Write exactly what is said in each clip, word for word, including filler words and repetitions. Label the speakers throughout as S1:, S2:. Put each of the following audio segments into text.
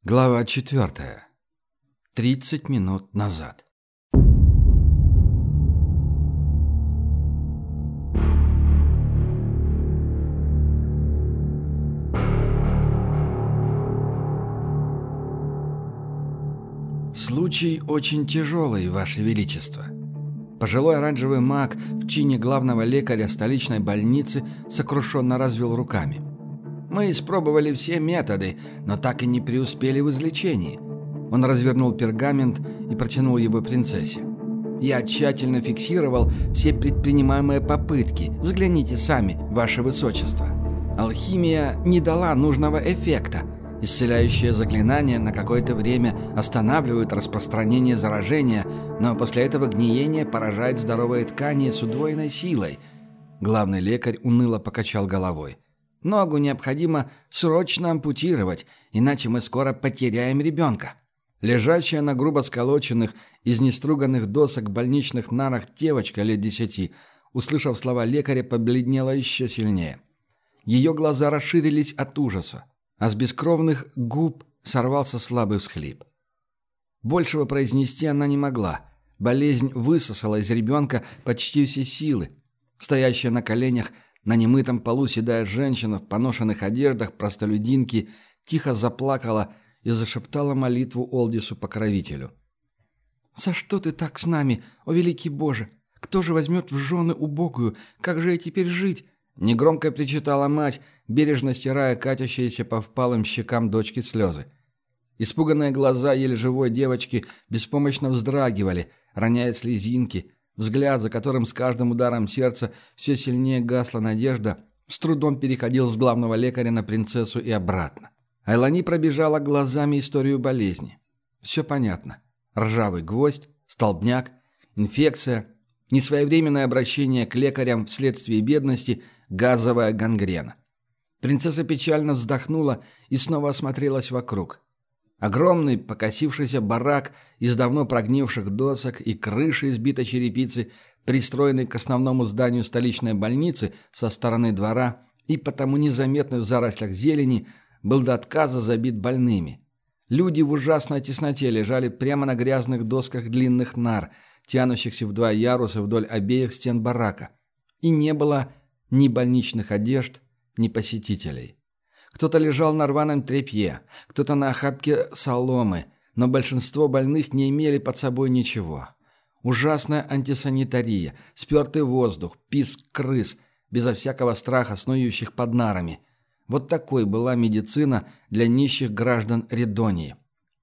S1: Глава четвертая. Тридцать минут назад. Случай очень тяжелый, Ваше Величество. Пожилой оранжевый маг в чине главного лекаря столичной больницы сокрушенно развел руками. Мы испробовали все методы, но так и не преуспели в излечении. Он развернул пергамент и протянул его принцессе. Я тщательно фиксировал все предпринимаемые попытки. Взгляните сами, Ваше Высочество. Алхимия не дала нужного эффекта. Исцеляющие заклинания на какое-то время останавливают распространение заражения, но после этого гниение поражает здоровые ткани с удвоенной силой. Главный лекарь уныло покачал головой. Ногу необходимо срочно ампутировать, иначе мы скоро потеряем ребенка. Лежащая на грубо сколоченных из неструганных досок больничных нарах девочка лет десяти, услышав слова лекаря, побледнела еще сильнее. Ее глаза расширились от ужаса, а с бескровных губ сорвался слабый всхлип. Большего произнести она не могла. Болезнь высосала из ребенка почти все силы. Стоящая на коленях, на немытом полу седая женщина в поношенных одеждах простолюдинки тихо заплакала и зашептала молитву Олдису-покровителю. «За что ты так с нами, о великий Боже? Кто же возьмет в жены убогую? Как же я теперь жить?» Негромко причитала мать, бережно стирая катящиеся по впалым щекам дочки слезы. Испуганные глаза еле живой девочки беспомощно вздрагивали, роняя слезинки. Взгляд, за которым с каждым ударом сердца все сильнее гасла надежда, с трудом переходил с главного лекаря на принцессу и обратно. Айлани пробежала глазами историю болезни. Все понятно. Ржавый гвоздь, столбняк, инфекция, несвоевременное обращение к лекарям вследствие бедности, газовая гангрена. Принцесса печально вздохнула и снова осмотрелась вокруг. Огромный покосившийся барак из давно прогнивших досок и крыши из битой черепицы, пристроенный к основному зданию столичной больницы со стороны двора и потому незаметный в зарослях зелени, был до отказа забит больными. Люди в ужасной тесноте лежали прямо на грязных досках длинных нар, тянущихся в два яруса вдоль обеих стен барака. И не было ни больничных одежд, ни посетителей. Кто-то лежал на рваном тряпье, кто-то на охапке соломы, но большинство больных не имели под собой ничего. Ужасная антисанитария, спертый воздух, писк крыс, безо всякого страха снующих под нарами. Вот такой была медицина для нищих граждан Редонии.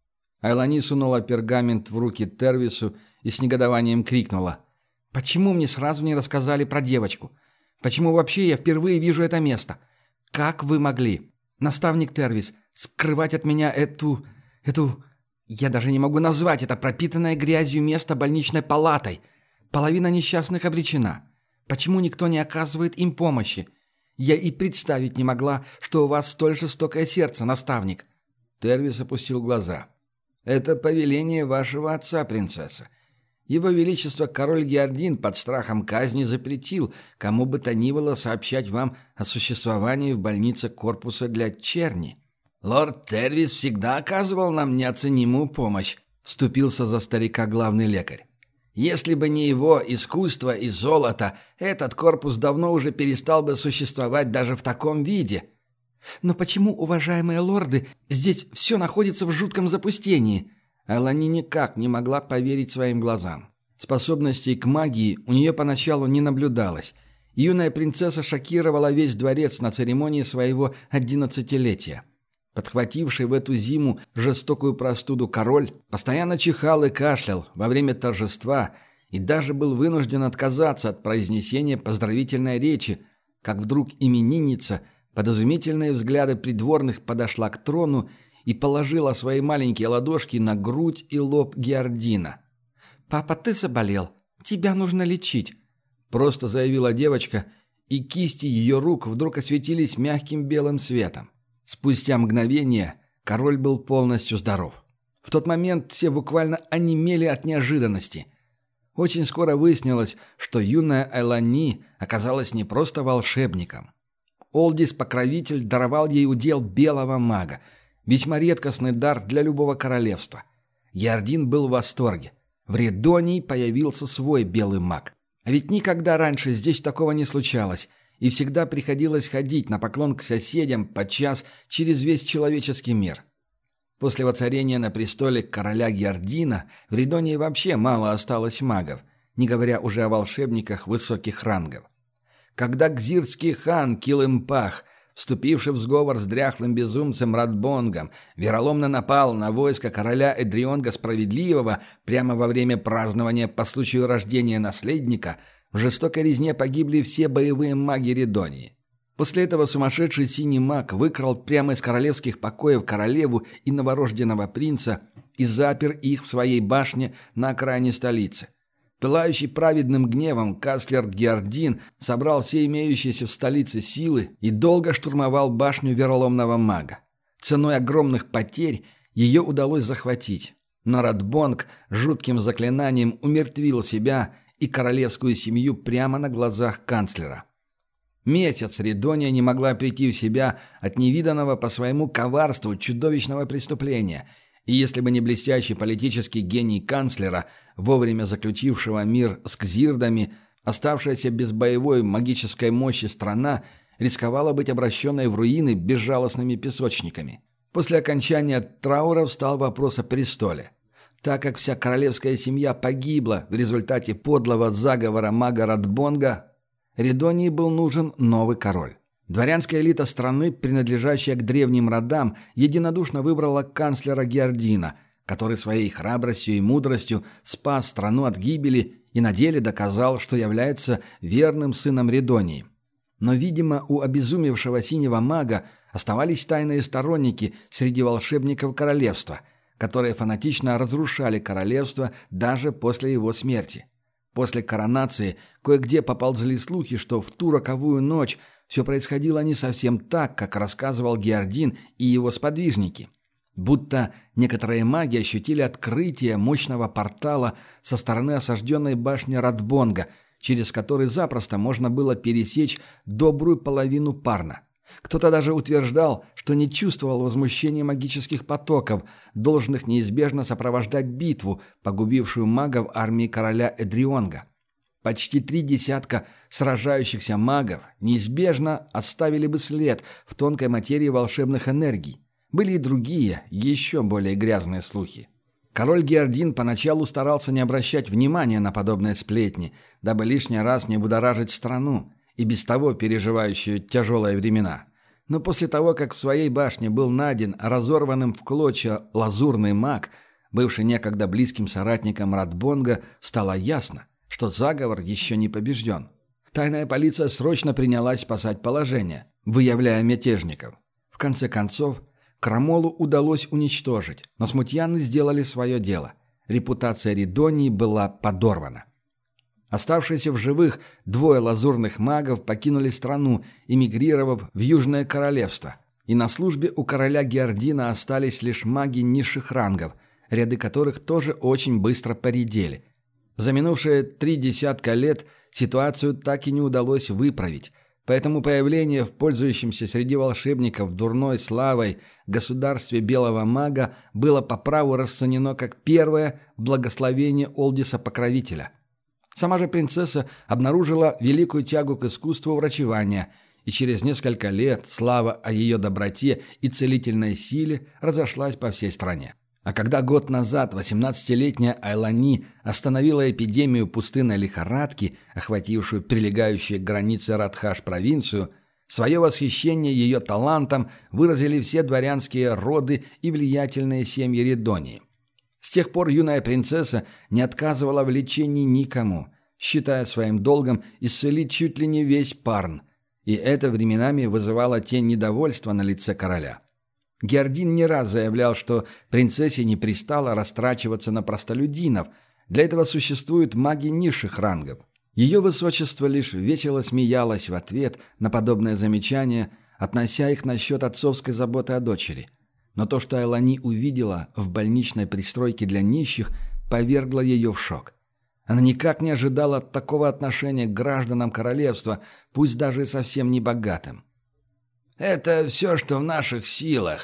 S1: Айлани сунула пергамент в руки Тервису и с негодованием крикнула: «Почему мне сразу не рассказали про девочку? Почему вообще я впервые вижу это место? Как вы могли, наставник Тервис, скрывать от меня эту... эту... Я даже не могу назвать это пропитанное грязью место больничной палатой. Половина несчастных обречена. Почему никто не оказывает им помощи? Я и представить не могла, что у вас столь жестокое сердце, наставник». Тервис опустил глаза. «Это повеление вашего отца, принцесса. Его Величество король Геордин под страхом казни запретил кому бы то ни было сообщать вам о существовании в больнице корпуса для черни. Лорд Тервис всегда оказывал нам неоценимую помощь», — вступился за старика главный лекарь. «Если бы не его искусство и золото, этот корпус давно уже перестал бы существовать даже в таком виде». «Но почему, уважаемые лорды, здесь все находится в жутком запустении?» Айлани никак не могла поверить своим глазам. Способностей к магии у нее поначалу не наблюдалось. Юная принцесса шокировала весь дворец на церемонии своего одиннадцатилетия. Подхвативший в эту зиму жестокую простуду король постоянно чихал и кашлял во время торжества и даже был вынужден отказаться от произнесения поздравительной речи, как вдруг именинница, под изумительные взгляды придворных, подошла к трону и положила свои маленькие ладошки на грудь и лоб Геордина. «Папа, ты заболел. Тебя нужно лечить», — просто заявила девочка, и кисти ее рук вдруг осветились мягким белым светом. Спустя мгновение король был полностью здоров. В тот момент все буквально онемели от неожиданности. Очень скоро выяснилось, что юная Айлани оказалась не просто волшебником. Олдис-покровитель даровал ей удел белого мага, Весьма редкостный дар для любого королевства. Геордин был в восторге. В Редонии появился свой белый маг. А ведь никогда раньше здесь такого не случалось, и всегда приходилось ходить на поклон к соседям подчас через весь человеческий мир. После воцарения на престоле короля Геордина в Редонии вообще мало осталось магов, не говоря уже о волшебниках высоких рангов. Когда гзирский хан Килымпах, вступивший в сговор с дряхлым безумцем Радбонгом, вероломно напал на войско короля Эдрионга Справедливого прямо во время празднования по случаю рождения наследника, в жестокой резне погибли все боевые маги Редонии. После этого сумасшедший синий маг выкрал прямо из королевских покоев королеву и новорожденного принца и запер их в своей башне на окраине столицы. Пылающий праведным гневом канцлер Геордин собрал все имеющиеся в столице силы и долго штурмовал башню вероломного мага. Ценой огромных потерь ее удалось захватить, но Радбонг жутким заклинанием умертвил себя и королевскую семью прямо на глазах канцлера. Месяц Редония не могла прийти в себя от невиданного по своему коварству чудовищного преступления, и если бы не блестящий политический гений канцлера, вовремя заключившего мир с кзирдами, оставшаяся без боевой магической мощи страна рисковала быть обращенной в руины безжалостными песочниками. После окончания траура встал вопрос о престоле. Так как вся королевская семья погибла в результате подлого заговора мага Радбонга, Редонии был нужен новый король. Дворянская элита страны, принадлежащая к древним родам, единодушно выбрала канцлера Геордина, который своей храбростью и мудростью спас страну от гибели и на деле доказал, что является верным сыном Редонии. Но, видимо, у обезумевшего синего мага оставались тайные сторонники среди волшебников королевства, которые фанатично разрушали королевство даже после его смерти. После коронации кое-где поползли слухи, что в ту роковую ночь все происходило не совсем так, как рассказывал Геордин и его сподвижники. Будто некоторые маги ощутили открытие мощного портала со стороны осажденной башни Радбонга, через который запросто можно было пересечь добрую половину Парна. Кто-то даже утверждал, что не чувствовал возмущения магических потоков, должных неизбежно сопровождать битву, погубившую магов армии короля Эдрионга. Почти три десятка сражающихся магов неизбежно оставили бы след в тонкой материи волшебных энергий. Были и другие, еще более грязные слухи. Король Геордин поначалу старался не обращать внимания на подобные сплетни, дабы лишний раз не будоражить страну, и без того переживающую тяжелые времена. Но после того, как в своей башне был найден разорванным в клочья лазурный маг, бывший некогда близким соратником Радбонга, стало ясно, что заговор еще не побежден. Тайная полиция срочно принялась спасать положение, выявляя мятежников. В конце концов, Крамолу удалось уничтожить, но смутьяны сделали свое дело. Репутация Редонии была подорвана. Оставшиеся в живых двое лазурных магов покинули страну, эмигрировав в Южное Королевство. И на службе у короля Геордина остались лишь маги низших рангов, ряды которых тоже очень быстро поредели. За минувшие три десятка лет ситуацию так и не удалось выправить, поэтому появление в пользующемся среди волшебников дурной славой государстве белого мага было по праву расценено как первое благословение Олдиса-покровителя. Сама же принцесса обнаружила великую тягу к искусству врачевания, и через несколько лет слава о ее доброте и целительной силе разошлась по всей стране. А когда год назад восемнадцатилетняя Айлани остановила эпидемию пустынной лихорадки, охватившую прилегающую к границе Радхаш-провинцию, свое восхищение ее талантом выразили все дворянские роды и влиятельные семьи Редонии. С тех пор юная принцесса не отказывала в лечении никому, считая своим долгом исцелить чуть ли не весь Парн, и это временами вызывало тень недовольства на лице короля. Геордин не раз заявлял, что принцессе не пристало растрачиваться на простолюдинов, для этого существуют маги низших рангов. Ее высочество лишь весело смеялось в ответ на подобное замечание, относя их насчет отцовской заботы о дочери. Но то, что Айлани увидела в больничной пристройке для нищих, повергло ее в шок. Она никак не ожидала такого отношения к гражданам королевства, пусть даже и совсем не богатым. «Это все, что в наших силах», —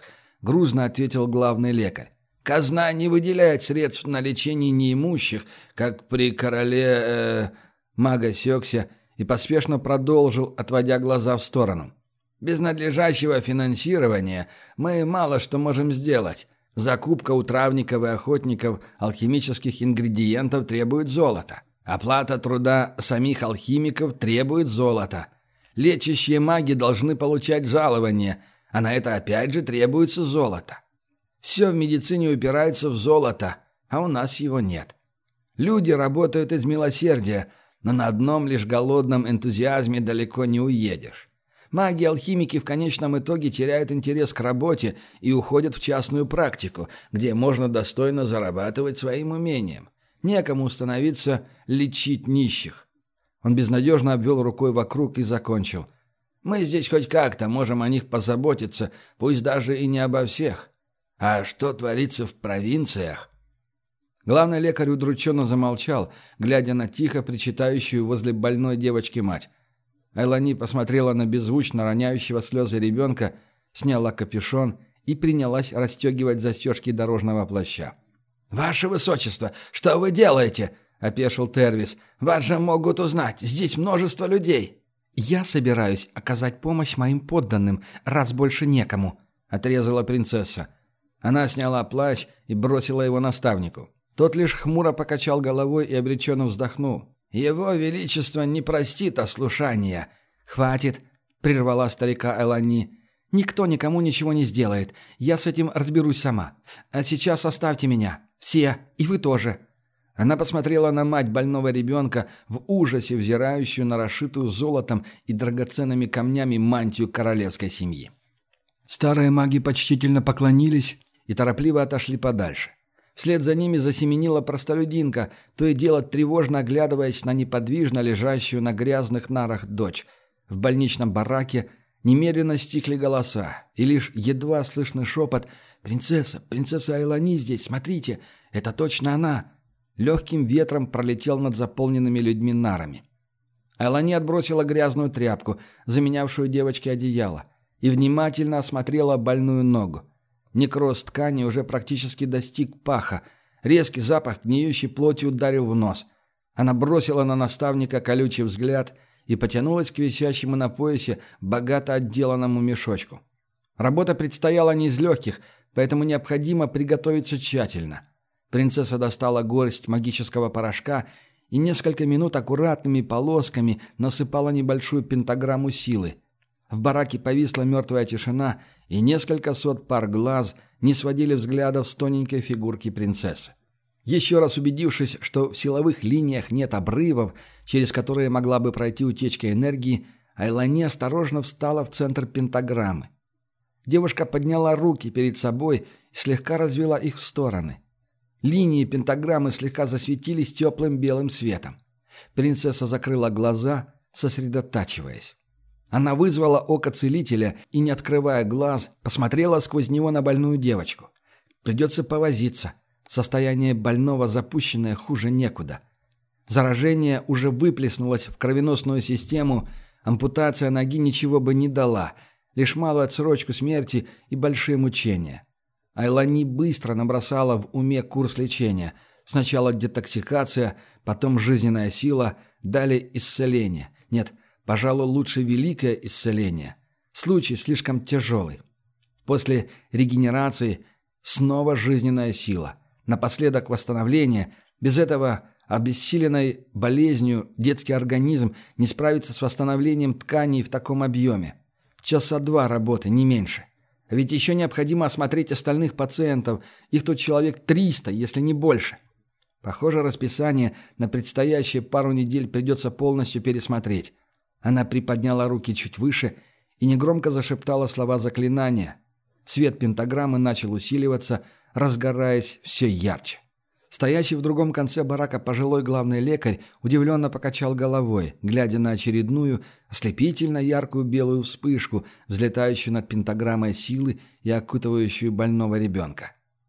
S1: грузно ответил главный лекарь. «Казна не выделяет средств на лечение неимущих, как при короле...» э... Маг осекся и поспешно продолжил, отводя глаза в сторону. «Без надлежащего финансирования мы мало что можем сделать. Закупка у травников и охотников алхимических ингредиентов требует золота. Оплата труда самих алхимиков требует золота. Лечащие маги должны получать жалование, а на это опять же требуется золото. Все в медицине упирается в золото, а у нас его нет. Люди работают из милосердия, но на одном лишь голодном энтузиазме далеко не уедешь. Маги-алхимики в конечном итоге теряют интерес к работе и уходят в частную практику, где можно достойно зарабатывать своим умением. Некому становиться лечить нищих». Он безнадежно обвел рукой вокруг и закончил. «Мы здесь хоть как-то можем о них позаботиться, пусть даже и не обо всех. А что творится в провинциях?» Главный лекарь удрученно замолчал, глядя на тихо причитающую возле больной девочки мать. Айлани посмотрела на беззвучно роняющего слезы ребенка, сняла капюшон и принялась расстегивать застежки дорожного плаща. «Ваше высочество, что вы делаете?» — опешил Тервис. «Вас же могут узнать. Здесь множество людей». «Я собираюсь оказать помощь моим подданным, раз больше некому», — отрезала принцесса. Она сняла плащ и бросила его наставнику. Тот лишь хмуро покачал головой и обреченно вздохнул. «Его Величество не простит ослушания». «Хватит», — прервала старика Элани. «Никто никому ничего не сделает. Я с этим разберусь сама. А сейчас оставьте меня. Все. И вы тоже». Она посмотрела на мать больного ребенка, в ужасе взирающую на расшитую золотом и драгоценными камнями мантию королевской семьи. Старые маги почтительно поклонились и торопливо отошли подальше. Вслед за ними засеменила простолюдинка, то и дело тревожно оглядываясь на неподвижно лежащую на грязных нарах дочь. В больничном бараке немедленно стихли голоса, и лишь едва слышный шепот «Принцесса, принцесса Айлани здесь, смотрите, это точно она!» легким ветром пролетел над заполненными людьми нарами. Айлани отбросила грязную тряпку, заменявшую девочке одеяло, и внимательно осмотрела больную ногу. Некроз ткани уже практически достиг паха. Резкий запах гниющей плоти ударил в нос. Она бросила на наставника колючий взгляд и потянулась к висящему на поясе богато отделанному мешочку. Работа предстояла не из легких, поэтому необходимо приготовиться тщательно. Принцесса достала горсть магического порошка и несколько минут аккуратными полосками насыпала небольшую пентаграмму силы. В бараке повисла мертвая тишина, и несколько сот пар глаз не сводили взглядов с тоненькой фигурки принцессы. Еще раз убедившись, что в силовых линиях нет обрывов, через которые могла бы пройти утечка энергии, Айлани осторожно встала в центр пентаграммы. Девушка подняла руки перед собой и слегка развела их в стороны. Линии пентаграммы слегка засветились теплым белым светом. Принцесса закрыла глаза, сосредотачиваясь. Она вызвала око целителя и, не открывая глаз, посмотрела сквозь него на больную девочку. Придется повозиться. Состояние больного запущенное хуже некуда. Заражение уже выплеснулось в кровеносную систему, ампутация ноги ничего бы не дала, лишь малую отсрочку смерти и большие мучения. Айлани быстро набросала в уме курс лечения. Сначала детоксикация, потом жизненная сила, далее исцеление. Нет, пожалуй, лучше великое исцеление. Случай слишком тяжелый. После регенерации снова жизненная сила. Напоследок восстановление. Без этого обессиленной болезнью детский организм не справится с восстановлением тканей в таком объеме. Часа два работы, не меньше. А ведь еще необходимо осмотреть остальных пациентов. Их тут человек триста, если не больше. Похоже, расписание на предстоящие пару недель придется полностью пересмотреть. Она приподняла руки чуть выше и негромко зашептала слова заклинания. Свет пентаграммы начал усиливаться, разгораясь все ярче. Стоящий в другом конце барака пожилой главный лекарь удивленно покачал головой, глядя на очередную ослепительно яркую белую вспышку, взлетающую над пентаграммой силы и окутывающую больного ребенка.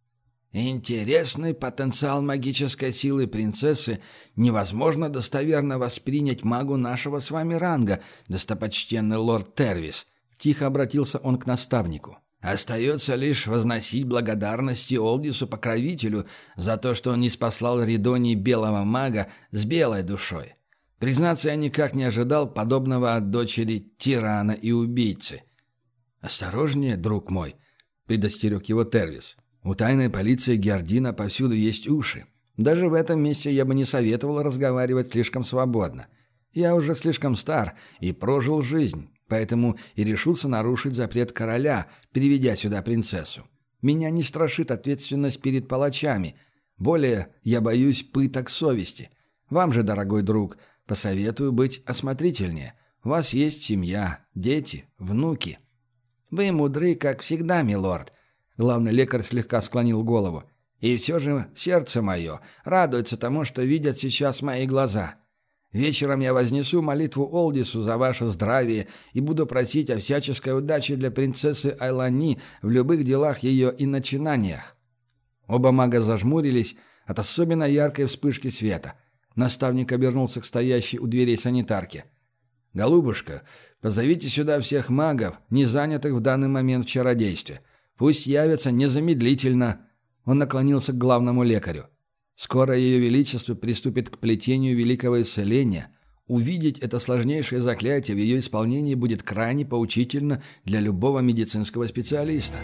S1: Интересный потенциал магической силы принцессы невозможно достоверно воспринять магу нашего с вами ранга, достопочтенный лорд Тервис. Тихо обратился он к наставнику. Остается лишь возносить благодарности Олдису-покровителю за то, что он не спаслал Ридонии белого мага с белой душой. Признаться, я никак не ожидал подобного от дочери тирана и убийцы. «Осторожнее, друг мой», — предостерег его Тервис. «У тайной полиции Геордина повсюду есть уши. Даже в этом месте я бы не советовал разговаривать слишком свободно. Я уже слишком стар и прожил жизнь». Поэтому и решился нарушить запрет короля, переведя сюда принцессу. Меня не страшит ответственность перед палачами. Более я боюсь пыток совести. Вам же, дорогой друг, посоветую быть осмотрительнее. У вас есть семья, дети, внуки. Вы мудры, как всегда, милорд. Главный лекарь слегка склонил голову. И все же сердце мое радуется тому, что видят сейчас мои глаза. Вечером я вознесу молитву Олдису за ваше здравие и буду просить о всяческой удаче для принцессы Айлани в любых делах ее и начинаниях». Оба мага зажмурились от особенно яркой вспышки света. Наставник обернулся к стоящей у дверей санитарке. «Голубушка, позовите сюда всех магов, не занятых в данный момент в чародействе. Пусть явятся незамедлительно». Он наклонился к главному лекарю. Скоро Ее Величество приступит к плетению великого исцеления. Увидеть это сложнейшее заклятие в ее исполнении будет крайне поучительно для любого медицинского специалиста.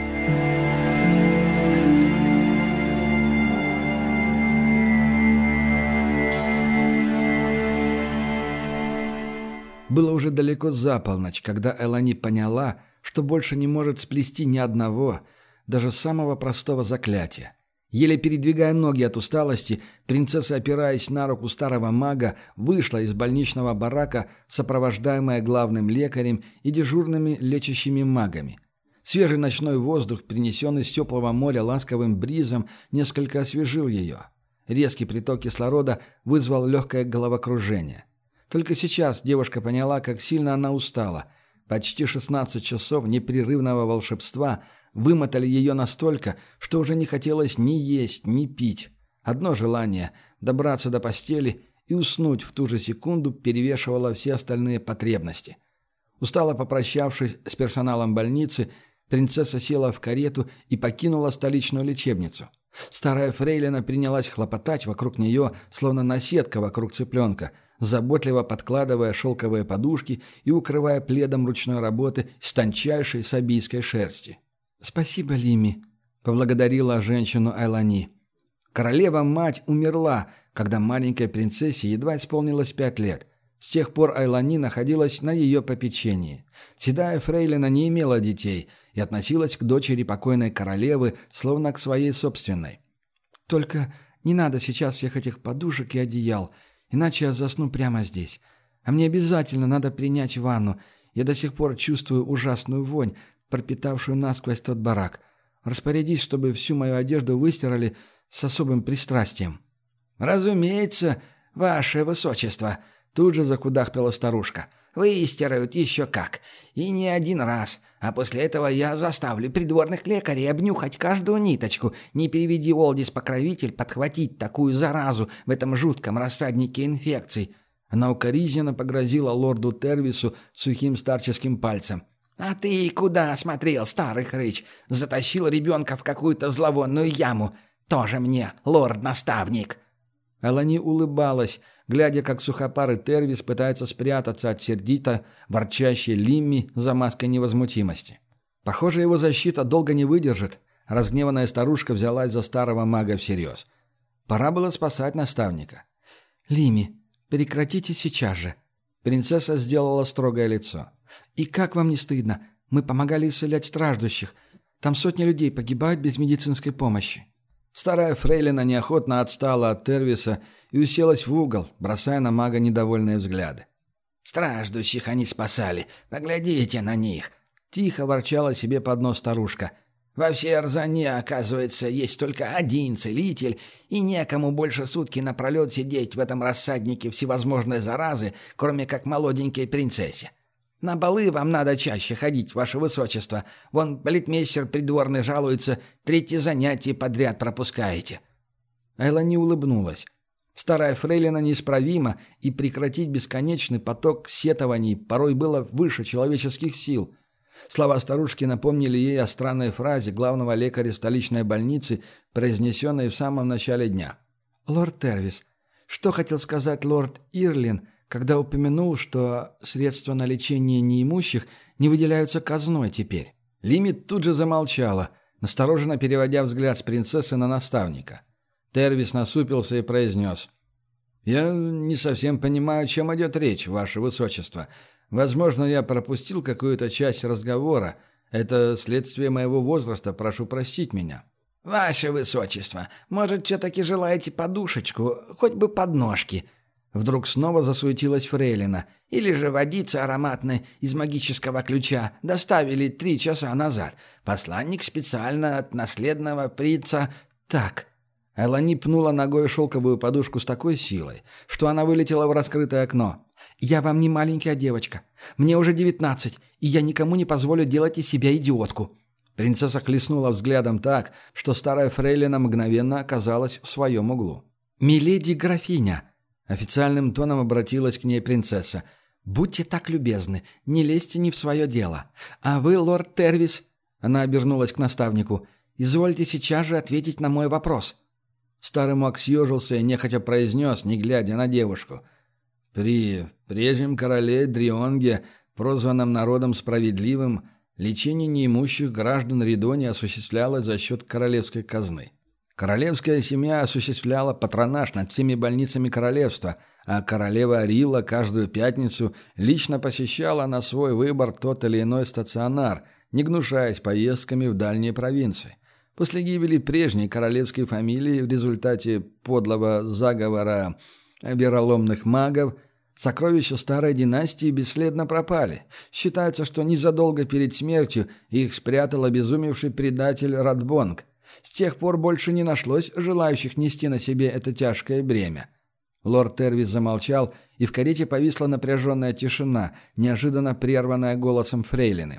S1: Было уже далеко за полночь, когда Элани поняла, что больше не может сплести ни одного, даже самого простого заклятия. Еле передвигая ноги от усталости, принцесса, опираясь на руку старого мага, вышла из больничного барака, сопровождаемая главным лекарем и дежурными лечащими магами. Свежий ночной воздух, принесенный с теплого моря ласковым бризом, несколько освежил ее. Резкий приток кислорода вызвал легкое головокружение. Только сейчас девушка поняла, как сильно она устала. Почти шестнадцать часов непрерывного волшебства вымотали ее настолько, что уже не хотелось ни есть, ни пить. Одно желание – добраться до постели и уснуть в ту же секунду перевешивало все остальные потребности. Устало попрощавшись с персоналом больницы, принцесса села в карету и покинула столичную лечебницу. Старая фрейлина принялась хлопотать вокруг нее, словно наседка вокруг цыпленка, заботливо подкладывая шелковые подушки и укрывая пледом ручной работы с тончайшей сабийской шерсти. «Спасибо, Лими», — поблагодарила женщину Айлани. Королева-мать умерла, когда маленькой принцессе едва исполнилось пять лет. С тех пор Айлани находилась на ее попечении. Седая фрейлина не имела детей и относилась к дочери покойной королевы, словно к своей собственной. «Только не надо сейчас всех этих подушек и одеял, иначе я засну прямо здесь. А мне обязательно надо принять ванну. Я до сих пор чувствую ужасную вонь, пропитавшую насквозь тот барак. Распорядись, чтобы всю мою одежду выстирали с особым пристрастием». «Разумеется, ваше высочество», — тут же закудахтала старушка. «Выстирают еще как. И не один раз. А после этого я заставлю придворных лекарей обнюхать каждую ниточку. Не переведи Олдис-покровитель подхватить такую заразу в этом жутком рассаднике инфекций». Она укоризненно погрозила лорду Тервису сухим старческим пальцем. «А ты куда смотрел, старый хрыч? Затащил ребенка в какую-то зловонную яму. Тоже мне, лорд-наставник!» Элани улыбалась, глядя, как сухопарый Тервис пытается спрятаться от сердито ворчащей Лимми за маской невозмутимости. Похоже, его защита долго не выдержит. Разгневанная старушка взялась за старого мага всерьез. Пора было спасать наставника. «Лимми, прекратите сейчас же!» Принцесса сделала строгое лицо. «И как вам не стыдно? Мы помогали исцелять страждущих. Там сотни людей погибают без медицинской помощи». Старая фрейлина неохотно отстала от Тервиса и уселась в угол, бросая на мага недовольные взгляды. «Страждущих они спасали. Поглядите на них!» Тихо ворчала себе под нос старушка. «Во всей Арзане, оказывается, есть только один целитель, и некому больше сутки напролет сидеть в этом рассаднике всевозможной заразы, кроме как молоденькой принцессе. На балы вам надо чаще ходить, ваше высочество. Вон балетмейстер придворный жалуется, третье занятие подряд пропускаете». Айла не улыбнулась. Старая фрейлина неисправима, и прекратить бесконечный поток сетований порой было выше человеческих сил. Слова старушки напомнили ей о странной фразе главного лекаря столичной больницы, произнесенной в самом начале дня. «Лорд Тервис, что хотел сказать лорд Ирлин, когда упомянул, что средства на лечение неимущих не выделяются казной теперь?» Лимит тут же замолчала, настороженно переводя взгляд с принцессы на наставника. Тервис насупился и произнес: «Я не совсем понимаю, о чем идет речь, ваше высочество. Возможно, я пропустил какую-то часть разговора. Это следствие моего возраста, прошу простить меня».
S2: «Ваше высочество, может, все-таки желаете подушечку, хоть бы подножки?» Вдруг снова засуетилась фрейлина. «Или же водицы ароматной из магического ключа доставили три часа назад. Посланник специально от наследного принца...» «Так...» Элани пнула ногой шелковую подушку с такой силой, что она вылетела в раскрытое окно. «Я вам не маленькая девочка. Мне уже девятнадцать, и я никому не позволю делать из себя идиотку». Принцесса хлестнула взглядом так, что старая фрейлина мгновенно оказалась в своем углу. «Миледи графиня!» — официальным тоном обратилась к ней принцесса. «Будьте так любезны, не лезьте не в свое дело. А вы, лорд Тервис...» — она обернулась к наставнику. «Извольте сейчас же ответить на мой вопрос». Старый маг съежился и нехотя произнес, не глядя на девушку. «При прежнем короле Дрионге, прозванном народом справедливым, лечение неимущих граждан Ридони осуществлялось за счет королевской казны. Королевская семья осуществляла патронаж над всеми больницами королевства, а королева Арила каждую пятницу лично посещала на свой выбор тот или иной стационар, не гнушаясь поездками в дальние провинции. После гибели прежней королевской фамилии в результате подлого заговора вероломных магов сокровища старой династии бесследно пропали. Считается, что незадолго перед смертью их спрятал обезумевший предатель Радбонг. С тех пор больше не нашлось желающих нести на себе это тяжкое бремя. Лорд Тервис замолчал, и в карете повисла напряженная тишина, неожиданно прерванная голосом фрейлины.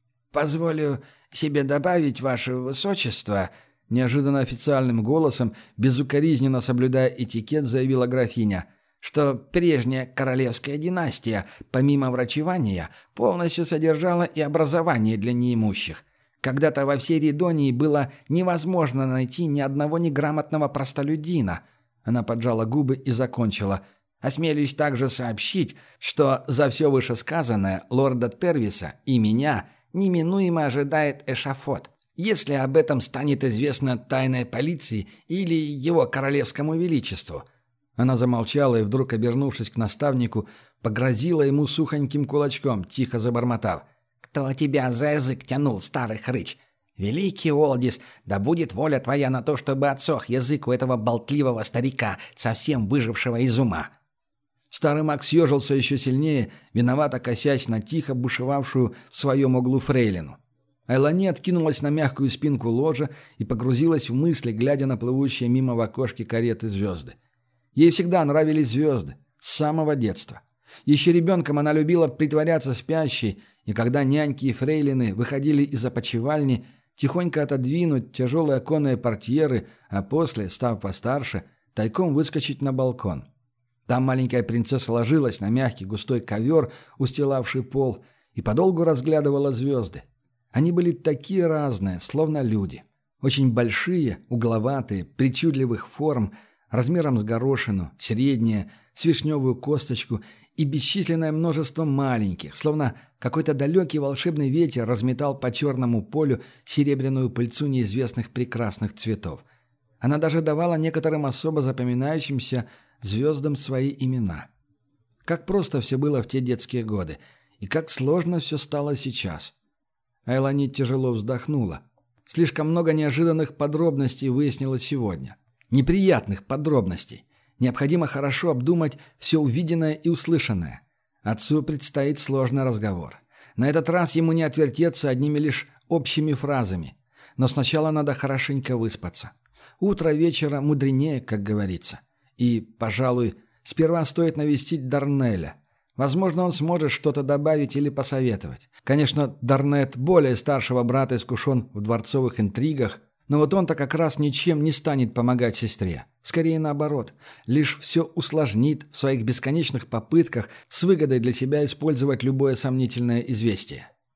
S2: «Позволю себе добавить, ваше высочество», — неожиданно официальным голосом, безукоризненно соблюдая этикет, заявила графиня, что прежняя королевская династия, помимо врачевания, полностью содержала и образование для неимущих. Когда-то во всей Ридонии было невозможно найти ни одного неграмотного простолюдина. Она поджала губы и закончила. Осмелюсь также сообщить, что за все вышесказанное лорда Тервиса и меня неминуемо ожидает эшафот. Если об этом станет известно тайной полиции или его королевскому величеству. Она замолчала и, вдруг обернувшись к наставнику, погрозила ему сухоньким кулачком, тихо забормотав: «Кто тебя за язык тянул, старый хрыч? Великий Олдис, да будет воля твоя на то, чтобы отсох язык у этого болтливого старика, совсем выжившего из ума». Старый маг съежился еще сильнее, виновато косясь на тихо бушевавшую в своем углу фрейлину. Айлани откинулась на мягкую спинку ложа и погрузилась в мысли, глядя на плывущие мимо в окошке кареты звезды. Ей всегда нравились звезды, с самого детства. Еще ребенком она любила притворяться спящей, и когда няньки и фрейлины выходили из опочивальни, тихонько отодвинуть тяжелые оконные портьеры, а после, став постарше, тайком выскочить на балкон. Там маленькая принцесса ложилась на мягкий густой ковер, устилавший пол, и подолгу разглядывала звезды. Они были такие разные, словно люди. Очень большие, угловатые, причудливых форм, размером с горошину, средние, с вишневую косточку и бесчисленное множество маленьких, словно какой-то далекий волшебный ветер разметал по черному полю серебряную пыльцу неизвестных прекрасных цветов. Она даже давала некоторым особо запоминающимся звездам свои имена. Как просто все было в те детские годы, и как сложно все стало сейчас. Айлани тяжело вздохнула. Слишком много неожиданных подробностей выяснилось сегодня. Неприятных подробностей. Необходимо хорошо обдумать все увиденное и услышанное. Отцу предстоит сложный разговор. На этот раз ему не отвертеться одними лишь общими фразами. Но сначала надо хорошенько выспаться. Утро вечера мудренее, как говорится. И, пожалуй, сперва стоит навестить Дарнеля. Возможно, он сможет что-то добавить или посоветовать. Конечно, Дарнет более старшего брата искушен в дворцовых интригах, но вот он-то как раз ничем не станет помогать сестре. Скорее наоборот, лишь все усложнит в своих бесконечных попытках с выгодой для себя использовать любое сомнительное известие.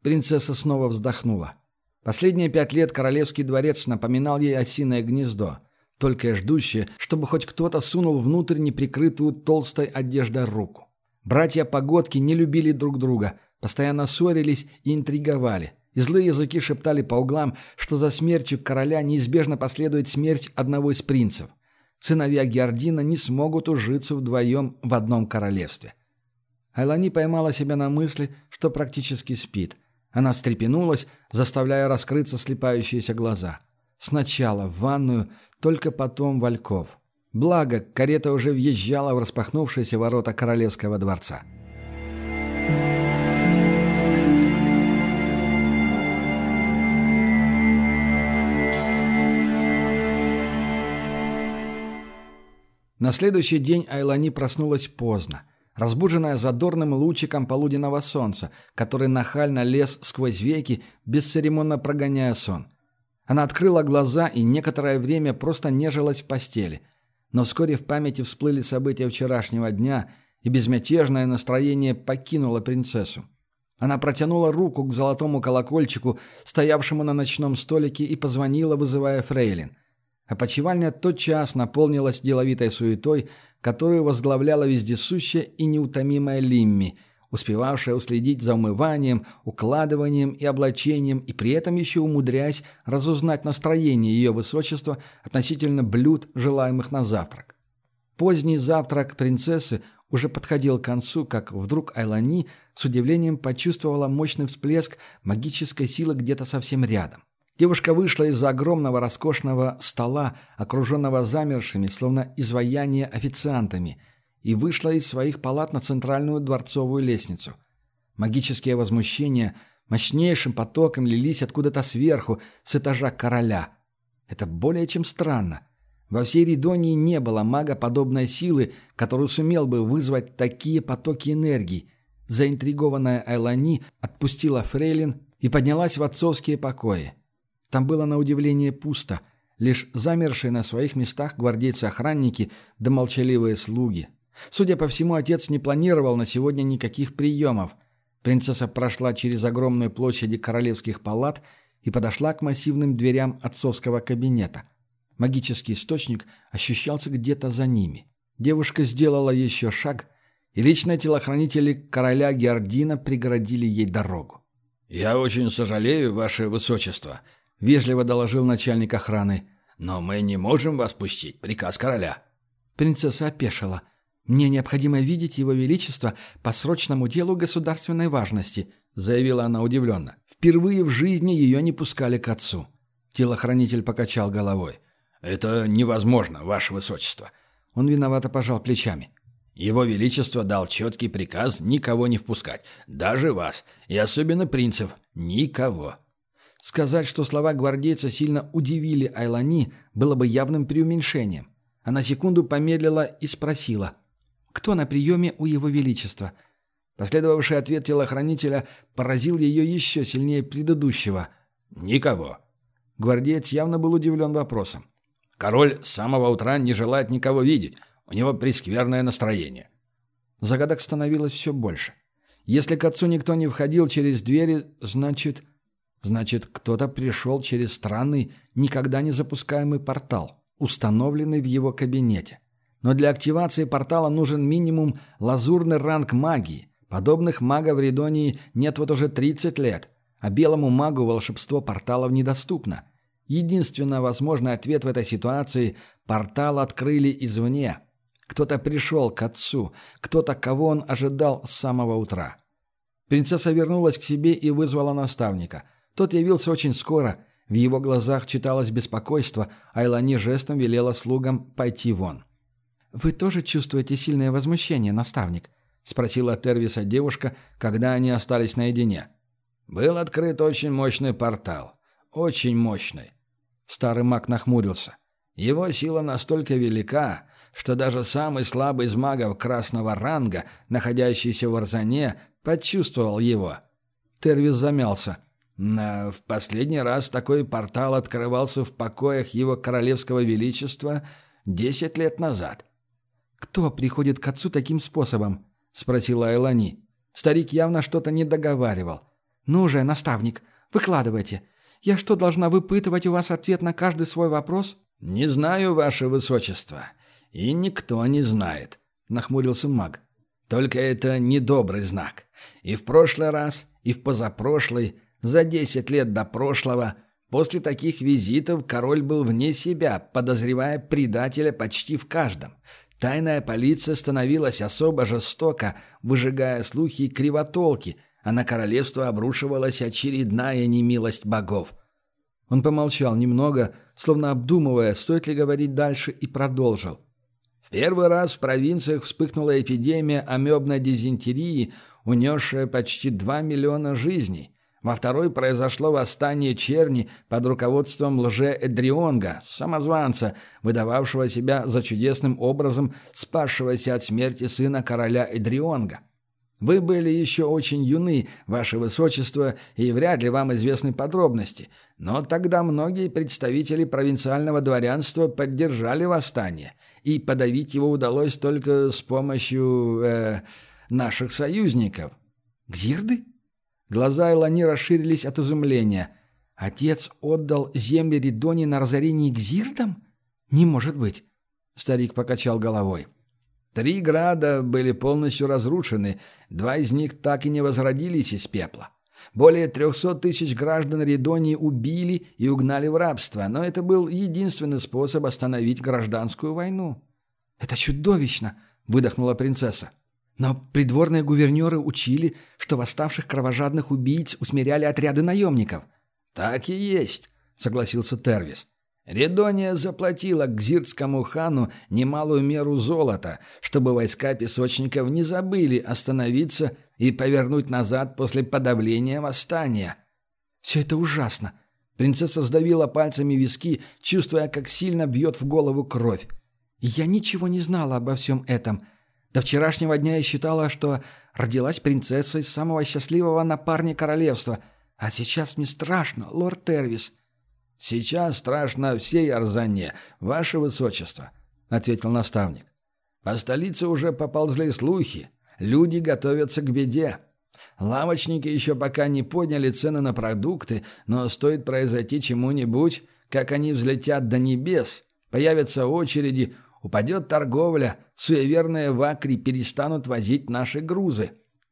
S1: Принцесса снова вздохнула. Последние пять лет королевский дворец напоминал ей осиное гнездо, только и ждущее, чтобы хоть кто-то сунул внутрь неприкрытую толстой одеждой руку. Братья Погодки не любили друг друга, постоянно ссорились и интриговали. И злые языки шептали по углам, что за смертью короля неизбежно последует смерть одного из принцев. Сыновья Геордина не смогут ужиться вдвоем в одном королевстве. Айлани поймала себя на мысли, что практически спит. Она встрепенулась, заставляя раскрыться слепающиеся глаза. Сначала в ванную, только потом в альков. Благо, карета уже въезжала в распахнувшиеся ворота королевского дворца. На следующий день Айлани проснулась поздно, разбуженная задорным лучиком полуденного солнца, который нахально лез сквозь веки, бесцеремонно прогоняя сон. Она открыла глаза и некоторое время просто нежилась в постели. Но вскоре в памяти всплыли события вчерашнего дня, и безмятежное настроение покинуло принцессу. Она протянула руку к золотому колокольчику, стоявшему на ночном столике, и позвонила, вызывая фрейлин. Опочивальня тотчас наполнилась деловитой суетой, которую возглавляла вездесущая и неутомимая Лимми, успевавшая уследить за умыванием, укладыванием и облачением, и при этом еще умудряясь разузнать настроение ее высочества относительно блюд, желаемых на завтрак. Поздний завтрак принцессы уже подходил к концу, как вдруг Айлани с удивлением почувствовала мощный всплеск магической силы где-то совсем рядом. Девушка вышла из-за огромного роскошного стола, окруженного замершими, словно изваяние, официантами, и вышла из своих палат на центральную дворцовую лестницу. Магические возмущения мощнейшим потоком лились откуда-то сверху, с этажа короля. Это более чем странно. Во всей Ридонии не было мага подобной силы, который сумел бы вызвать такие потоки энергии. Заинтригованная Айлани отпустила фрейлин и поднялась в отцовские покои. Там было на удивление пусто, лишь замершие на своих местах гвардейцы-охранники да молчаливые слуги. Судя по всему, отец не планировал на сегодня никаких приемов. Принцесса прошла через огромную площадь королевских палат и подошла к массивным дверям отцовского кабинета. Магический источник ощущался где-то за ними. Девушка сделала еще шаг, и личные телохранители короля Геордина преградили ей дорогу.
S2: «Я очень сожалею, ваше высочество», — вежливо доложил начальник охраны. «Но мы не можем вас пустить. Приказ короля».
S1: Принцесса опешила. «Мне необходимо видеть его величество по срочному делу государственной важности», — заявила она удивленно. Впервые в жизни ее не пускали к отцу. Телохранитель покачал головой.
S2: «Это невозможно, ваше высочество».
S1: Он виновато пожал плечами.
S2: «Его величество дал четкий приказ никого не впускать, даже вас, и особенно принцев, никого».
S1: Сказать, что слова гвардейца сильно удивили Айлани, было бы явным преуменьшением. Она секунду помедлила и спросила, кто на приеме у его величества. Последовавший ответ телохранителя поразил ее еще сильнее предыдущего.
S2: «Никого».
S1: Гвардеец явно был удивлен вопросом.
S2: «Король с самого утра не желает никого видеть. У него прескверное настроение».
S1: Загадок становилось все больше. Если к отцу никто не входил через двери, значит... Значит, кто-то пришел через странный, никогда не запускаемый портал, установленный в его кабинете. Но для активации портала нужен минимум лазурный ранг магии. Подобных магов в Ридонии нет вот уже тридцать лет, а белому магу волшебство порталов недоступно. Единственный возможный ответ в этой ситуации – портал открыли извне. Кто-то пришел к отцу, кто-то, кого он ожидал с самого утра. Принцесса вернулась к себе и вызвала наставника. Тот явился очень скоро. В его глазах читалось беспокойство, а Айлани жестом велела слугам пойти вон. «Вы тоже чувствуете сильное возмущение, наставник?» — спросила Тервиса девушка, когда они остались наедине.
S2: «Был открыт очень мощный портал. Очень мощный».
S1: Старый маг нахмурился.
S2: «Его сила настолько велика, что даже самый слабый из магов красного ранга, находящийся в Арзане, почувствовал его».
S1: Тервис замялся.
S2: Но в последний раз такой портал открывался в покоях его королевского величества десять лет назад.
S1: «Кто приходит к отцу таким способом?» — спросила Айлани. Старик явно что-то не договаривал.
S2: «Ну же, наставник, выкладывайте. Я что, должна выпытывать у вас ответ на каждый свой вопрос?»
S1: «Не знаю, ваше высочество. И никто не знает», — нахмурился маг. «Только это недобрый знак. И в прошлый раз, и в позапрошлый, за десять лет до прошлого, после таких визитов король был вне себя, подозревая предателя почти в каждом. Тайная полиция становилась особо жестока, выжигая слухи и кривотолки, а на королевство обрушивалась очередная немилость богов».
S2: Он помолчал немного, словно обдумывая, стоит ли говорить дальше, и продолжил.
S1: В первый раз в провинциях вспыхнула эпидемия амебной дизентерии, унесшая почти два миллиона жизней. Во второй произошло восстание черни под руководством лже-Эдрионга, самозванца, выдававшего себя за чудесным образом спасшегося от смерти сына короля Эдрионга. Вы были еще очень юны, ваше высочество, и вряд ли вам известны подробности, но тогда многие представители провинциального дворянства поддержали восстание, и подавить его удалось только с помощью э, наших союзников.
S2: Гзирды?
S1: Глаза Элани расширились от изумления.
S2: Отец отдал земли Ридони на разорение Гзирдам? Не может быть.
S1: Старик покачал головой. Три града были полностью разрушены, два из них так и не возродились из пепла. Более трехсот тысяч граждан Ридонии убили и угнали в рабство, но это был единственный способ остановить гражданскую войну.
S2: «Это чудовищно!» — выдохнула принцесса. «Но придворные гувернеры учили, что восставших кровожадных убийц усмиряли отряды наемников».
S1: «Так и есть», — согласился Тервис. Ридония заплатила гзирдскому хану немалую меру золота, чтобы войска песочников не забыли остановиться и повернуть назад после подавления восстания.
S2: «Все это ужасно!»
S1: Принцесса сдавила пальцами виски, чувствуя, как сильно бьет в голову кровь.
S2: «Я ничего не знала обо всем этом. До вчерашнего дня я считала, что родилась принцессой самого счастливого на парне королевства. А сейчас мне страшно, лорд Тервис».
S1: «Сейчас страшно всей Арзане, ваше высочество», — ответил наставник. «По столице уже поползли слухи. Люди готовятся к беде. Лавочники еще пока не подняли цены на продукты, но стоит произойти чему-нибудь, как они взлетят до небес, появятся очереди, упадет торговля, суеверные вакри перестанут возить наши грузы».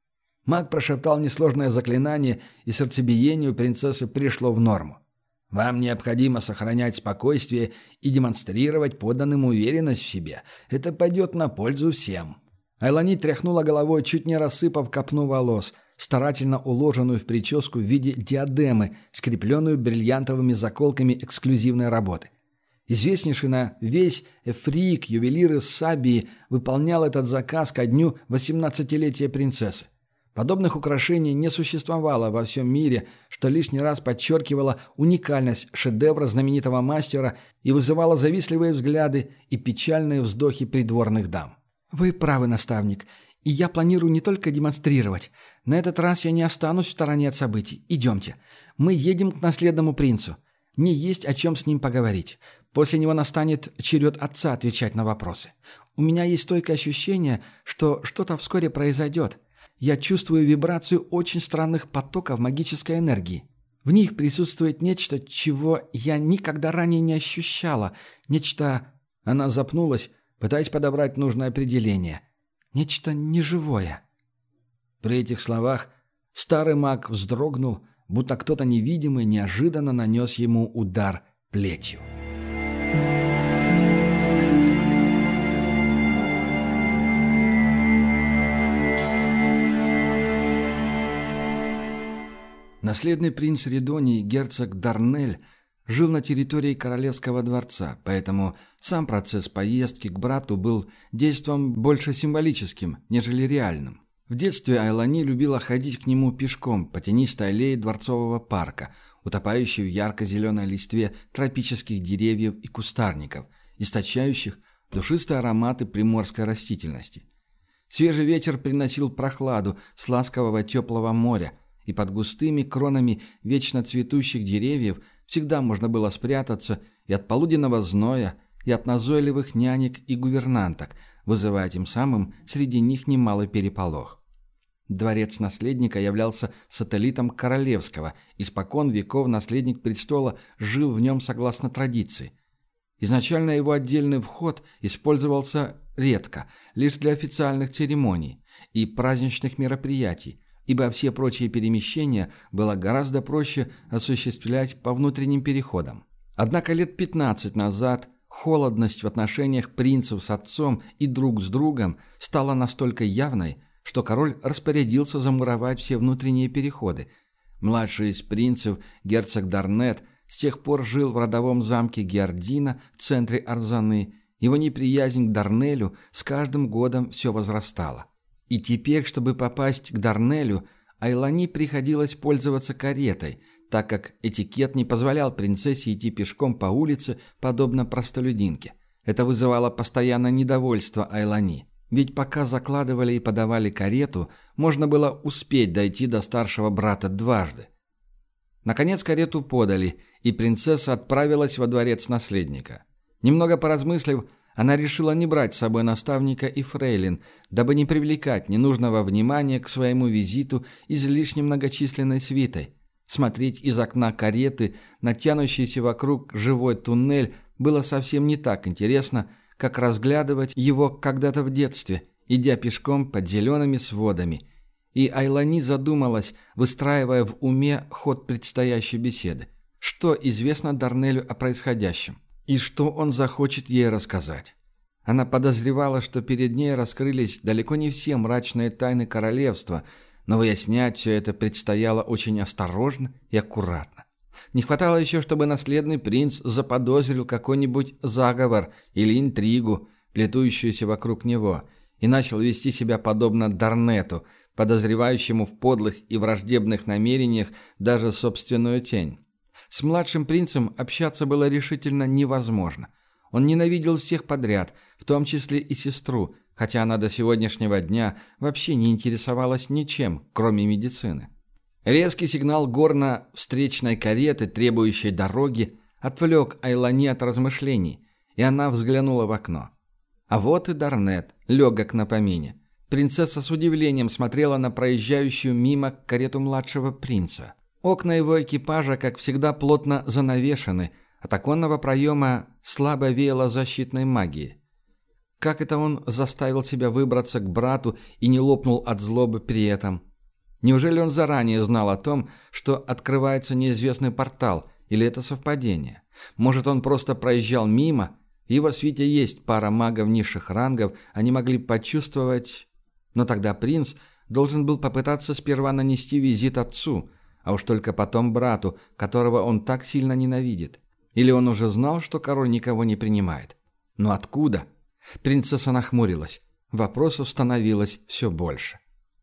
S1: Маг прошептал несложное заклинание, и сердцебиение у принцессы пришло в норму. Вам необходимо сохранять спокойствие и демонстрировать подданным уверенность в себе. Это пойдет на пользу всем».
S2: Айлани тряхнула головой, чуть не рассыпав копну волос, старательно уложенную в прическу в виде диадемы, скрепленную бриллиантовыми заколками эксклюзивной работы. Известнейший на весь Эфрик ювелир из Сабии выполнял этот заказ ко дню восемнадцатилетия принцессы. Подобных украшений не существовало во всем мире, что лишний раз подчеркивало уникальность шедевра знаменитого мастера и вызывало завистливые взгляды и печальные вздохи придворных дам. «Вы правы, наставник, и я планирую не только демонстрировать. На этот раз я не останусь в стороне от событий. Идемте. Мы едем к наследному принцу. Мне есть о чем с ним поговорить. После него настанет черед отца отвечать на вопросы. У меня есть стойкое ощущение, что что-то вскоре произойдет. Я чувствую вибрацию очень странных потоков магической энергии. В них присутствует нечто, чего я никогда ранее не ощущала. Нечто...» Она запнулась, пытаясь подобрать нужное определение. «Нечто неживое».
S1: При этих словах старый маг вздрогнул, будто кто-то невидимый неожиданно нанес ему удар плетью. Наследный принц Ридонии, герцог Дарнель, жил на территории королевского дворца, поэтому сам процесс поездки к брату был действом больше символическим, нежели реальным. В детстве Айлани любила ходить к нему пешком по тенистой аллее дворцового парка, утопающей в ярко-зеленой листве тропических деревьев и кустарников, источающих душистые ароматы приморской растительности. Свежий ветер приносил прохладу с ласкового теплого моря, и под густыми кронами вечно цветущих деревьев всегда можно было спрятаться и от полуденного зноя, и от назойливых нянек и гувернанток, вызывая тем самым среди них немалый переполох. Дворец наследника являлся сателлитом королевского, испокон веков наследник престола жил в нем согласно традиции. Изначально его отдельный вход использовался редко, лишь для официальных церемоний и праздничных мероприятий, ибо все прочие перемещения было гораздо проще осуществлять по внутренним переходам. Однако лет пятнадцать назад холодность в отношениях принцев с отцом и друг с другом стала настолько явной, что король распорядился замуровать все внутренние переходы. Младший из принцев, герцог Дарнет, с тех пор жил в родовом замке Геордина в центре Арзаны. Его неприязнь к Дарнелю с каждым годом все возрастала. И теперь, чтобы попасть к Дарнелю, Айлани приходилось пользоваться каретой, так как этикет не позволял принцессе идти пешком по улице, подобно простолюдинке. Это вызывало постоянное недовольство Айлани. Ведь пока закладывали и подавали карету, можно было успеть дойти до старшего брата дважды. Наконец карету подали, и принцесса отправилась во дворец наследника. Немного поразмыслив, она решила не брать с собой наставника и фрейлин, дабы не привлекать ненужного внимания к своему визиту излишне многочисленной свитой. Смотреть из окна кареты на тянущийся вокруг живой туннель было совсем не так интересно, как разглядывать его когда-то в детстве, идя пешком под зелеными сводами. И Айлани задумалась, выстраивая в уме ход предстоящей беседы. Что известно Дарнелю о происходящем? И что он захочет ей рассказать? Она подозревала, что перед ней раскрылись далеко не все мрачные тайны королевства, но выяснять все это предстояло очень осторожно и аккуратно. Не хватало еще, чтобы наследный принц заподозрил какой-нибудь заговор или интригу, плетущуюся вокруг него, и начал вести себя подобно Дарнету, подозревающему в подлых и враждебных намерениях даже собственную тень. С младшим принцем общаться было решительно невозможно. Он ненавидел всех подряд, в том числе и сестру, хотя она до сегодняшнего дня вообще не интересовалась ничем, кроме медицины. Резкий сигнал горно-встречной кареты, требующей дороги, отвлек Айлани от размышлений, и она взглянула в окно. А вот и Дарнет, легок на помине. Принцесса с удивлением смотрела на проезжающую мимо карету младшего принца. Окна его экипажа, как всегда, плотно занавешены, от оконного проема слабо веяло защитной магией. Как это он заставил себя выбраться к брату и не лопнул от злобы при этом? Неужели он заранее знал о том, что открывается неизвестный портал, или это совпадение? Может, он просто проезжал мимо? В его свите есть пара магов низших рангов, они могли почувствовать... Но тогда принц должен был попытаться сперва нанести визит отцу, а уж только потом брату, которого он так сильно ненавидит. Или он уже знал, что король никого не принимает? Но откуда? Принцесса нахмурилась. Вопросов становилось все больше.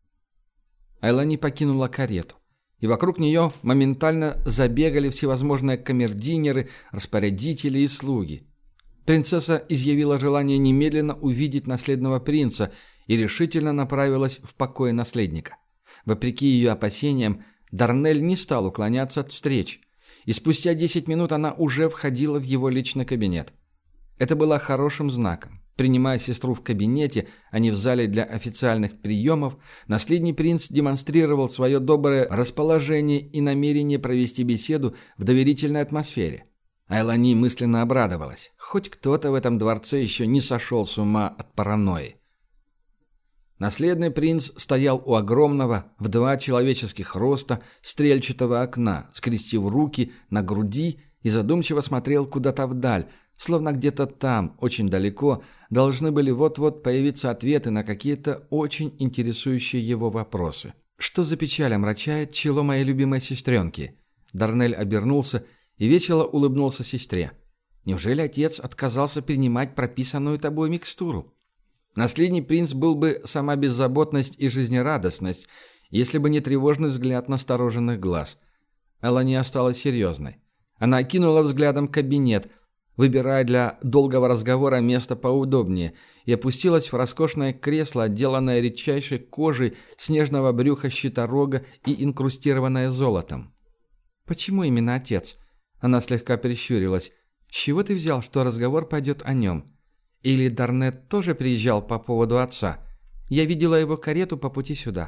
S1: Айлани покинула карету, и вокруг нее моментально забегали всевозможные камердинеры, распорядители и слуги. Принцесса изъявила желание немедленно увидеть наследного принца и решительно направилась в покой наследника. Вопреки ее опасениям, Дарнель не стал уклоняться от встреч, и спустя десять минут она уже входила в его личный кабинет. Это было хорошим знаком. Принимая сестру в кабинете, а не в зале для официальных приемов, наследный принц демонстрировал свое доброе расположение и намерение провести беседу в доверительной атмосфере. Айлани мысленно обрадовалась. Хоть кто-то в этом дворце еще не сошел с ума от паранойи. Наследный принц стоял у огромного, в два человеческих роста, стрельчатого окна, скрестив руки на груди и задумчиво смотрел куда-то вдаль, словно где-то там, очень далеко, должны были вот-вот появиться ответы на какие-то очень интересующие его вопросы. «Что за печаль омрачает чело моей любимой сестренки?» Дарнель обернулся и весело улыбнулся сестре. «Неужели отец отказался принимать прописанную тобой микстуру?» Наследный принц был бы сама беззаботность и жизнерадостность, если бы не тревожный взгляд настороженных глаз. Элла не осталась серьезной. Она окинула взглядом кабинет, выбирая для долгого разговора место поудобнее, и опустилась в роскошное кресло, отделанное редчайшей кожей снежного брюха щиторога и инкрустированное золотом. «Почему именно отец?» Она слегка прищурилась. «С чего ты взял, что разговор пойдет о нем? Или Дарнет тоже приезжал по поводу отца? Я видела его карету по пути сюда.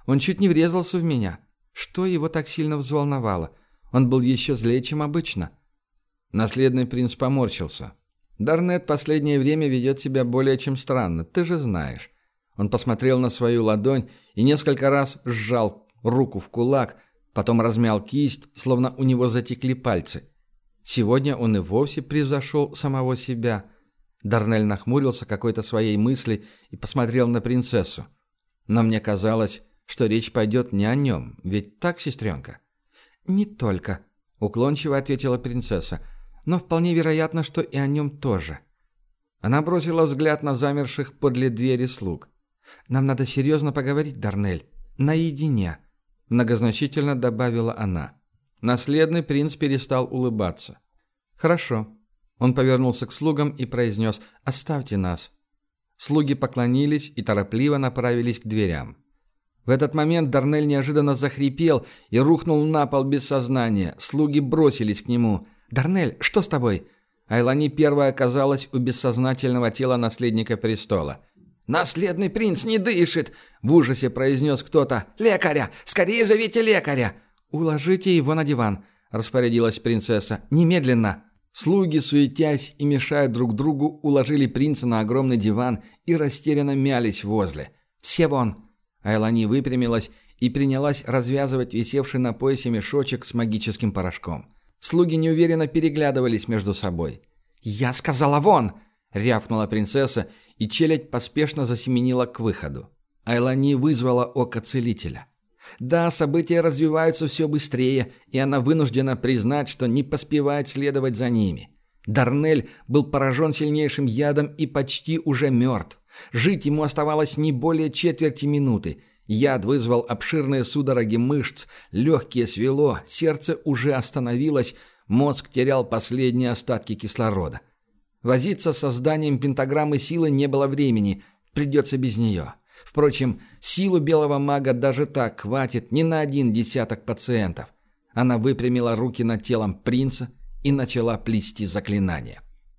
S1: Он чуть не врезался в меня. Что его так сильно взволновало? Он был еще злее, чем обычно. Наследный принц поморщился. Дарнет последнее время ведет себя более чем странно, ты же знаешь. Он посмотрел на свою ладонь и несколько раз сжал руку в кулак, потом размял кисть, словно у него затекли пальцы. Сегодня он и вовсе превзошел самого себя. Дарнель нахмурился какой-то своей мысли и посмотрел на принцессу. Но мне казалось, что речь пойдет не о нем, ведь так, сестренка? «Не только», — уклончиво ответила принцесса, «но вполне вероятно, что и о нем тоже». Она бросила взгляд на замерших подле двери слуг. «Нам надо серьезно поговорить, Дарнель, наедине», — многозначительно добавила она. Наследный принц перестал улыбаться. «Хорошо». Он повернулся к слугам и произнес «Оставьте нас». Слуги поклонились и торопливо направились к дверям. В этот момент Дарнель неожиданно захрипел и рухнул на пол без сознания. Слуги бросились к нему. «Дарнель, что с тобой?» Айлани первая оказалась у бессознательного тела наследника престола. «Наследный принц не дышит!» — в ужасе произнес кто-то. «Лекаря! Скорее зовите лекаря!» «Уложите его на диван», — распорядилась принцесса. «Немедленно!» Слуги, суетясь и мешая друг другу, уложили принца на огромный диван и растерянно мялись возле. «Все вон!» Айлани выпрямилась и принялась развязывать висевший на поясе мешочек с магическим порошком. Слуги неуверенно переглядывались между собой. «Я сказала вон!» — рявкнула принцесса, и челядь поспешно засеменила к выходу. Айлани вызвала око целителя. Да, события развиваются все быстрее, и она вынуждена признать, что не поспевает следовать за ними. Дарнель был поражен сильнейшим ядом и почти уже мертв. Жить ему оставалось не более четверти минуты. Яд вызвал обширные судороги мышц, легкие свело, сердце уже остановилось, мозг терял последние остатки кислорода. Возиться с созданием пентаграммы силы не было времени, придется без нее. Впрочем, силу белого мага даже так хватит не на один десяток пациентов. Она выпрямила руки над телом принца и начала плести заклинание.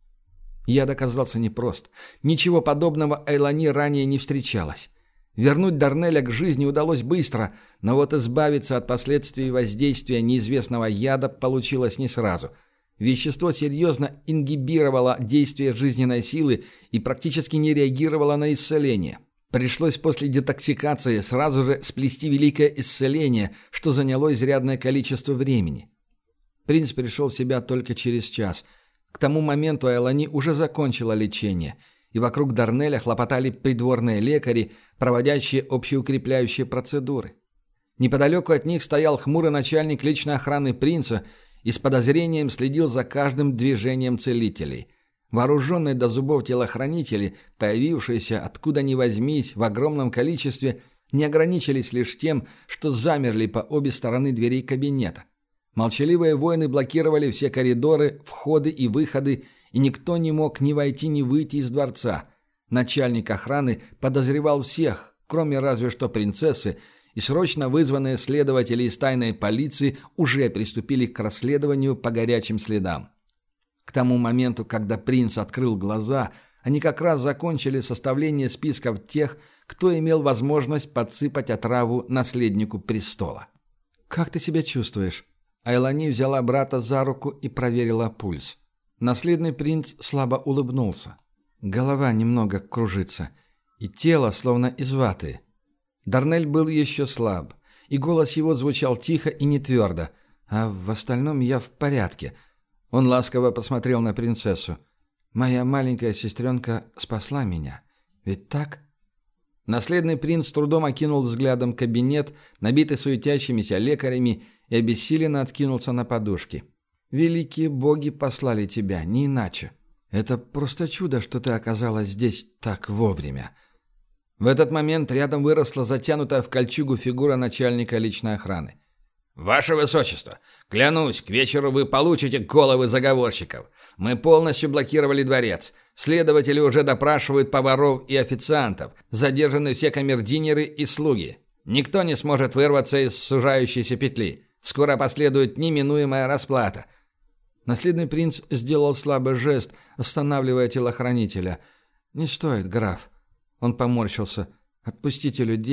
S1: Яд оказался непрост. Ничего подобного Айлани ранее не встречалось. Вернуть Дарнеля к жизни удалось быстро, но вот избавиться от последствий воздействия неизвестного яда получилось не сразу. Вещество серьезно ингибировало действие жизненной силы и практически не реагировало на исцеление. Пришлось после детоксикации сразу же сплести великое исцеление, что заняло изрядное количество времени. Принц пришел в себя только через час. К тому моменту Айлани уже закончила лечение, и вокруг Дарнеля хлопотали придворные лекари, проводящие общеукрепляющие процедуры. Неподалеку от них стоял хмурый начальник личной охраны принца и с подозрением следил за каждым движением целителей. Вооруженные до зубов телохранители, появившиеся откуда ни возьмись в огромном количестве, не ограничились лишь тем, что замерли по обе стороны дверей кабинета. Молчаливые воины блокировали все коридоры, входы и выходы, и никто не мог ни войти, ни выйти из дворца. Начальник охраны подозревал всех, кроме разве что принцессы, и срочно вызванные следователи из тайной полиции уже приступили к расследованию по горячим следам. К тому моменту, когда принц открыл глаза, они как раз закончили составление списков тех, кто имел возможность подсыпать отраву наследнику престола. «Как ты себя чувствуешь?» Айлани взяла брата за руку и проверила пульс. Наследный принц слабо улыбнулся. Голова немного кружится, и тело словно из ваты. Дарнель был еще слаб, и голос его звучал тихо и нетвердо, а в остальном я в порядке. Он ласково посмотрел на принцессу. «Моя маленькая сестренка спасла меня. Ведь так?» Наследный принц с трудом окинул взглядом кабинет, набитый суетящимися лекарями, и обессиленно откинулся на подушки. «Великие боги послали тебя, не иначе. Это просто чудо, что ты оказалась здесь так вовремя». В этот момент рядом выросла затянутая в кольчугу фигура начальника личной охраны.
S3: «Ваше Высочество, клянусь, к вечеру вы получите головы заговорщиков. Мы полностью блокировали дворец. Следователи уже допрашивают поваров и официантов. Задержаны все камердинеры и слуги. Никто не сможет вырваться из сужающейся петли. Скоро последует неминуемая расплата».
S1: Наследный принц сделал слабый жест, останавливая телохранителя. «Не стоит, граф». Он поморщился. «Отпустите людей,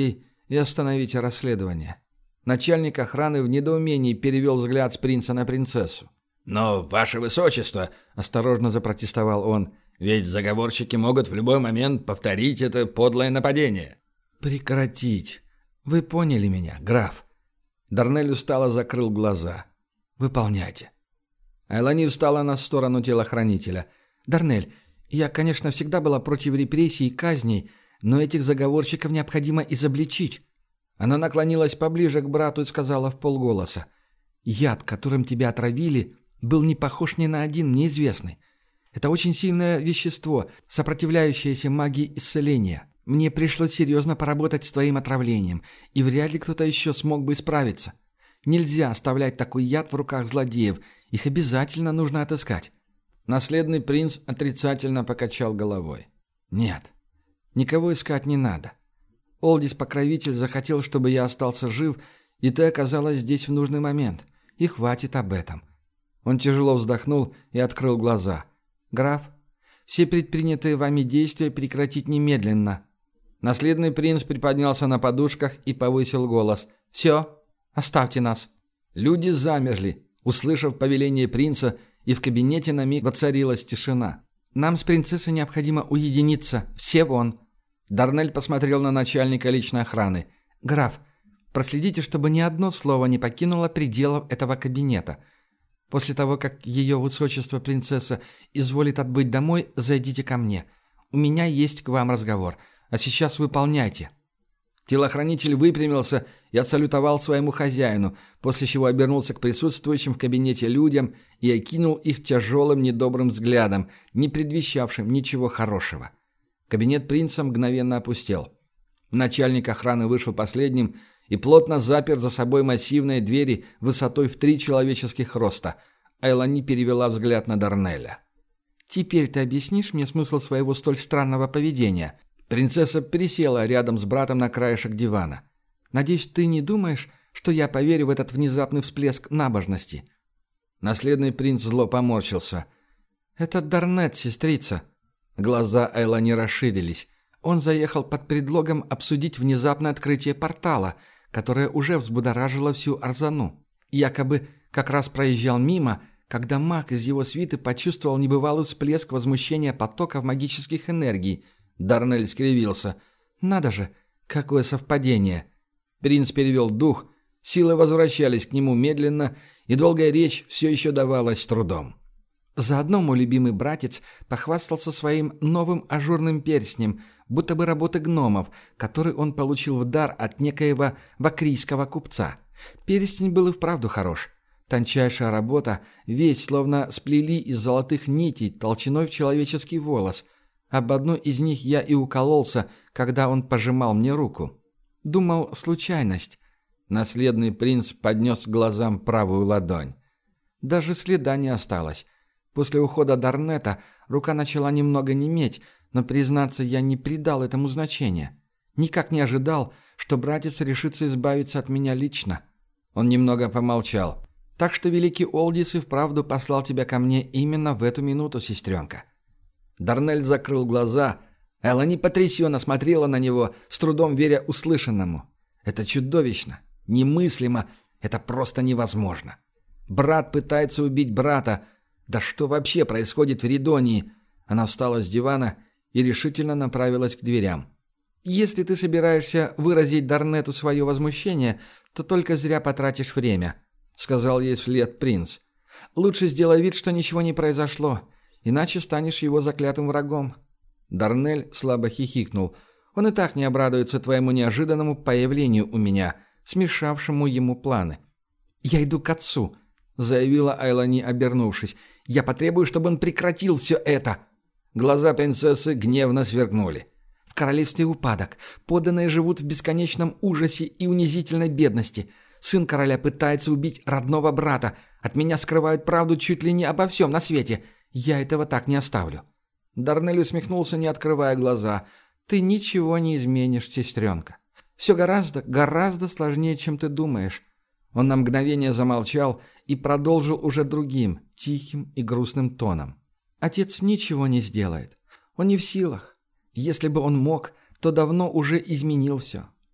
S1: и остановите расследование». Начальник охраны в недоумении перевел взгляд с принца на принцессу.
S3: «Но, ваше высочество», — осторожно запротестовал он, — «ведь заговорщики могут в любой момент повторить это подлое нападение».
S1: «Прекратить. Вы поняли меня, граф». Дарнель устало закрыл глаза. «Выполняйте». Айлани встала на сторону телохранителя. «Дарнель, я, конечно, всегда была против репрессий и казней, но этих заговорщиков необходимо изобличить». Она наклонилась поближе к брату и сказала вполголоса. «Яд, которым тебя отравили, был не похож ни на один мне известный. Это очень сильное вещество, сопротивляющееся магии исцеления. Мне пришлось серьезно поработать с твоим отравлением, и вряд ли кто-то еще смог бы справиться. Нельзя оставлять такой яд в руках злодеев, их обязательно нужно отыскать». Наследный принц отрицательно покачал головой. «Нет, никого искать не надо. Олдис-покровитель захотел, чтобы я остался жив, и ты оказалась здесь в нужный момент. И хватит об этом». Он тяжело вздохнул и открыл глаза. «Граф, все предпринятые вами действия прекратить немедленно». Наследный принц приподнялся на подушках и повысил голос. «Все, оставьте нас». Люди замерли, услышав повеление принца, и в кабинете на миг воцарилась тишина. «Нам с принцессой необходимо уединиться. Все вон». Дарнель посмотрел на начальника личной охраны. «Граф, проследите, чтобы ни одно слово не покинуло пределов этого кабинета. После того, как ее высочество принцесса изволит отбыть домой, зайдите ко мне. У меня есть к вам разговор. А сейчас выполняйте». Телохранитель выпрямился и отсалютовал своему хозяину, после чего обернулся к присутствующим в кабинете людям и окинул их тяжелым недобрым взглядом, не предвещавшим ничего хорошего. Кабинет принца мгновенно опустел. Начальник охраны вышел последним и плотно запер за собой массивные двери высотой в три человеческих роста. Айлани перевела взгляд на Дарнеля. «Теперь ты объяснишь мне смысл своего столь странного поведения?» Принцесса пересела рядом с братом на краешек дивана. «Надеюсь, ты не думаешь, что я поверю в этот внезапный всплеск набожности?» Наследный принц зло поморщился. «Это Дарнет, сестрица». Глаза Айлани расширились. Он заехал под предлогом обсудить внезапное открытие портала, которое уже взбудоражило всю Арзану. Якобы как раз проезжал мимо, когда маг из его свиты почувствовал небывалый всплеск возмущения потоков магических энергий. Дарнель скривился. «Надо же, какое совпадение!» Принц перевел дух, силы возвращались к нему медленно, и долгая речь все еще давалась трудом. Заодно мой любимый братец похвастался своим новым ажурным перстнем, будто бы работы гномов, который он получил в дар от некоего вакрийского купца. Перстень был и вправду хорош. Тончайшая работа, весь словно сплели из золотых нитей толщиной в человеческий волос. Об одну из них я и укололся, когда он пожимал мне руку. Думал, случайность. Наследный принц поднес к глазам правую ладонь. Даже следа не осталось. После ухода Дарнета рука начала немного неметь, но, признаться, я не придал этому значения. Никак не ожидал, что братец решится избавиться от меня лично. Он немного помолчал. Так что великий Олдис и вправду послал тебя ко мне именно в эту минуту, сестренка. Дарнель закрыл глаза. Элани потрясенно смотрела на него, с трудом веря услышанному. Это чудовищно, немыслимо, это просто невозможно. Брат пытается убить брата. Да что вообще происходит в Ридонии? Она встала с дивана и решительно направилась к дверям. «Если ты собираешься выразить Дарнету свое возмущение, то только зря потратишь время», — сказал ей вслед принц. «Лучше сделай вид, что ничего не произошло, иначе станешь его заклятым врагом». Дарнель слабо хихикнул. «Он и так не обрадуется твоему неожиданному появлению у меня, смешавшему ему планы». «Я иду к отцу», — заявила Айлани, обернувшись. «Я потребую, чтобы он прекратил все это». Глаза принцессы гневно сверкнули. «В королевстве упадок. Подданные живут в бесконечном ужасе и унизительной бедности. Сын короля пытается убить родного брата. От меня скрывают правду чуть ли не обо всем на свете. Я этого так не оставлю». Дарнель усмехнулся, не открывая глаза. «Ты ничего не изменишь, сестренка. Все гораздо, гораздо сложнее, чем ты думаешь». Он на мгновение замолчал и продолжил уже другим, тихим и грустным тоном. «Отец ничего не сделает. Он не в силах. Если бы он мог, то давно уже изменил все.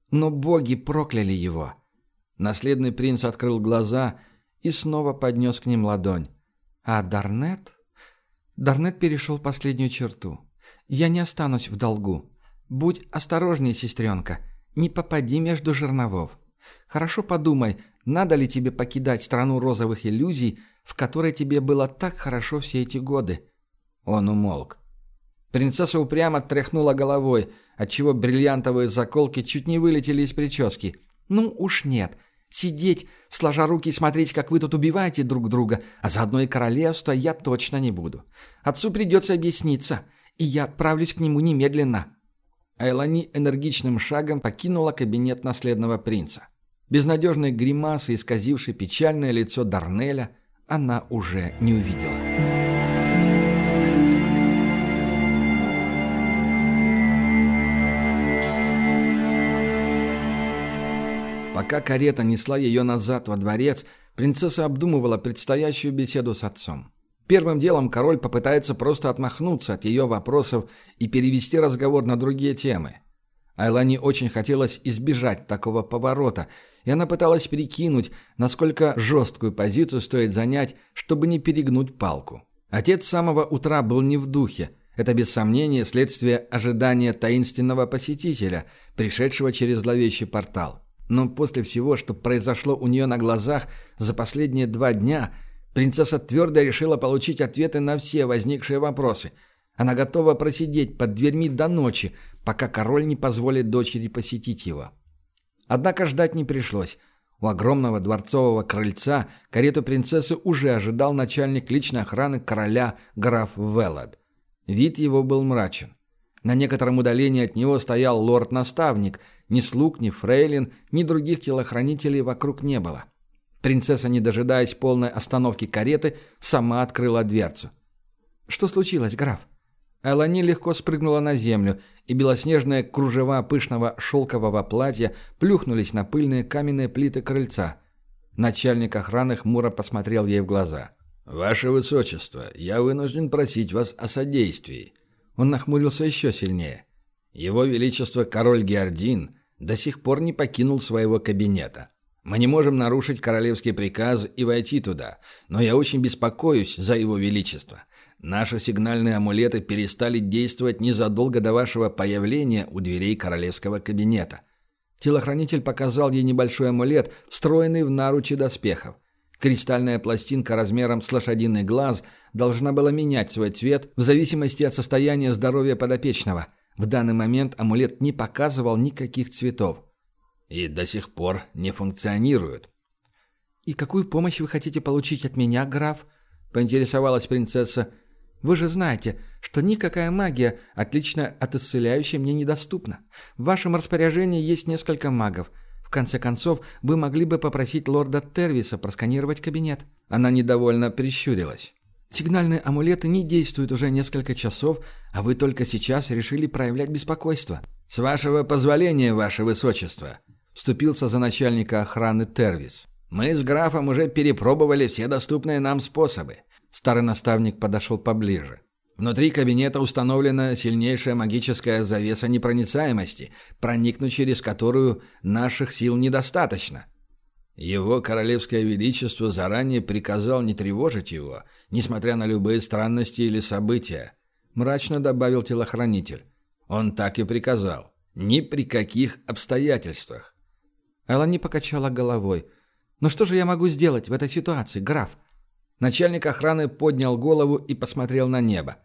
S1: Но боги прокляли его». Наследный принц открыл глаза и снова поднес к ним ладонь. «А Дарнет?» «Дарнет перешел последнюю черту. Я не останусь в долгу. Будь осторожней, сестренка, не попади между жерновов. Хорошо подумай, надо ли тебе покидать страну розовых иллюзий, в которой тебе было так хорошо все эти годы». Он умолк. Принцесса упрямо тряхнула головой, отчего бриллиантовые заколки чуть не вылетели из прически. «Ну уж нет. Сидеть, сложа руки и смотреть, как вы тут убиваете друг друга, а заодно и королевство, я точно не буду. Отцу придется объясниться, и я отправлюсь к нему немедленно». Айлани энергичным шагом покинула кабинет наследного принца. Безнадежной гримасы, исказившей печальное лицо Дарнеля, она уже не увидела. Пока карета несла ее назад во дворец, принцесса обдумывала предстоящую беседу с отцом. Первым делом король попытается просто отмахнуться от ее вопросов и перевести разговор на другие темы. Айлани очень хотелось избежать такого поворота, и она пыталась перекинуть, насколько жесткую позицию стоит занять, чтобы не перегнуть палку. Отец с самого утра был не в духе. Это без сомнения следствие ожидания таинственного посетителя, пришедшего через зловещий портал. Но после всего, что произошло у нее на глазах за последние два дня, принцесса твердо решила получить ответы на все возникшие вопросы. Она готова просидеть под дверьми до ночи, пока король не позволит дочери посетить его. Однако ждать не пришлось. У огромного дворцового крыльца карету принцессы уже ожидал начальник личной охраны короля граф Веллад. Вид его был мрачен. На некотором удалении от него стоял лорд-наставник. Ни слуг, ни фрейлин, ни других телохранителей вокруг не было. Принцесса, не дожидаясь полной остановки кареты, сама открыла дверцу. «Что случилось, граф?» Айлани легко спрыгнула на землю, и белоснежные кружева пышного шелкового платья плюхнулись на пыльные каменные плиты крыльца. Начальник охраны хмуро посмотрел ей в глаза. «Ваше Высочество, я вынужден просить вас о содействии». Он нахмурился еще сильнее. «Его Величество король Геордин до сих пор не покинул своего кабинета. Мы не можем нарушить королевский приказ и войти туда, но я очень беспокоюсь за его величество. Наши сигнальные амулеты перестали действовать незадолго до вашего появления у дверей королевского кабинета». Телохранитель показал ей небольшой амулет, встроенный в наручи доспехов. Кристальная пластинка размером с лошадиный глаз должна была менять свой цвет в зависимости от состояния здоровья подопечного. В данный момент амулет не показывал никаких цветов. «И до сих пор не функционирует». «И какую помощь вы хотите получить от меня, граф?» – поинтересовалась принцесса. «Вы же знаете, что никакая магия, отличная от исцеляющей, мне недоступна. В вашем распоряжении есть несколько магов. В конце концов, вы могли бы попросить лорда Тервиса просканировать кабинет». Она недовольно прищурилась. «Сигнальные амулеты не действуют уже несколько часов, а вы только сейчас решили проявлять беспокойство». «С вашего позволения, ваше высочество», — вступился за начальника охраны Тервис. «Мы с графом уже перепробовали все доступные нам способы». Старый наставник подошел поближе. «Внутри кабинета установлена сильнейшая магическая завеса непроницаемости, проникнуть через которую наших сил недостаточно. Его королевское величество заранее приказал не тревожить его, несмотря на любые странности или события», — мрачно добавил телохранитель. «Он так и приказал. Ни при каких обстоятельствах». Айлани покачала головой. «Но что же я могу сделать в этой ситуации, граф?» Начальник охраны поднял голову и посмотрел на небо.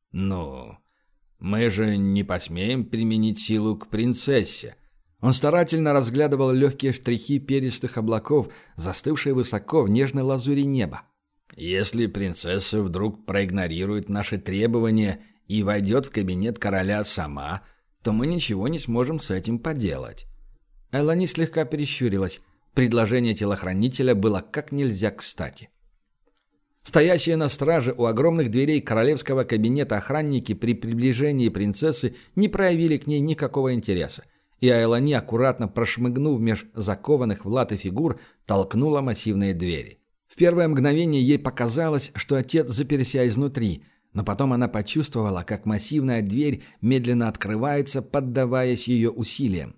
S1: «Ну, мы же не посмеем применить силу к принцессе». Он старательно разглядывал легкие штрихи перистых облаков, застывшие высоко в нежной лазури неба. «Если принцесса вдруг проигнорирует наши требования и войдет в кабинет короля сама, то мы ничего не сможем с этим поделать». Айлани слегка перещурилась. Предложение телохранителя было как нельзя кстати. Стоящие на страже у огромных дверей королевского кабинета охранники при приближении принцессы не проявили к ней никакого интереса, и Айлани, аккуратно прошмыгнув меж закованных в латы фигур, толкнула массивные двери. В первое мгновение ей показалось, что отец заперся изнутри, но потом она почувствовала, как массивная дверь медленно открывается, поддаваясь ее усилиям.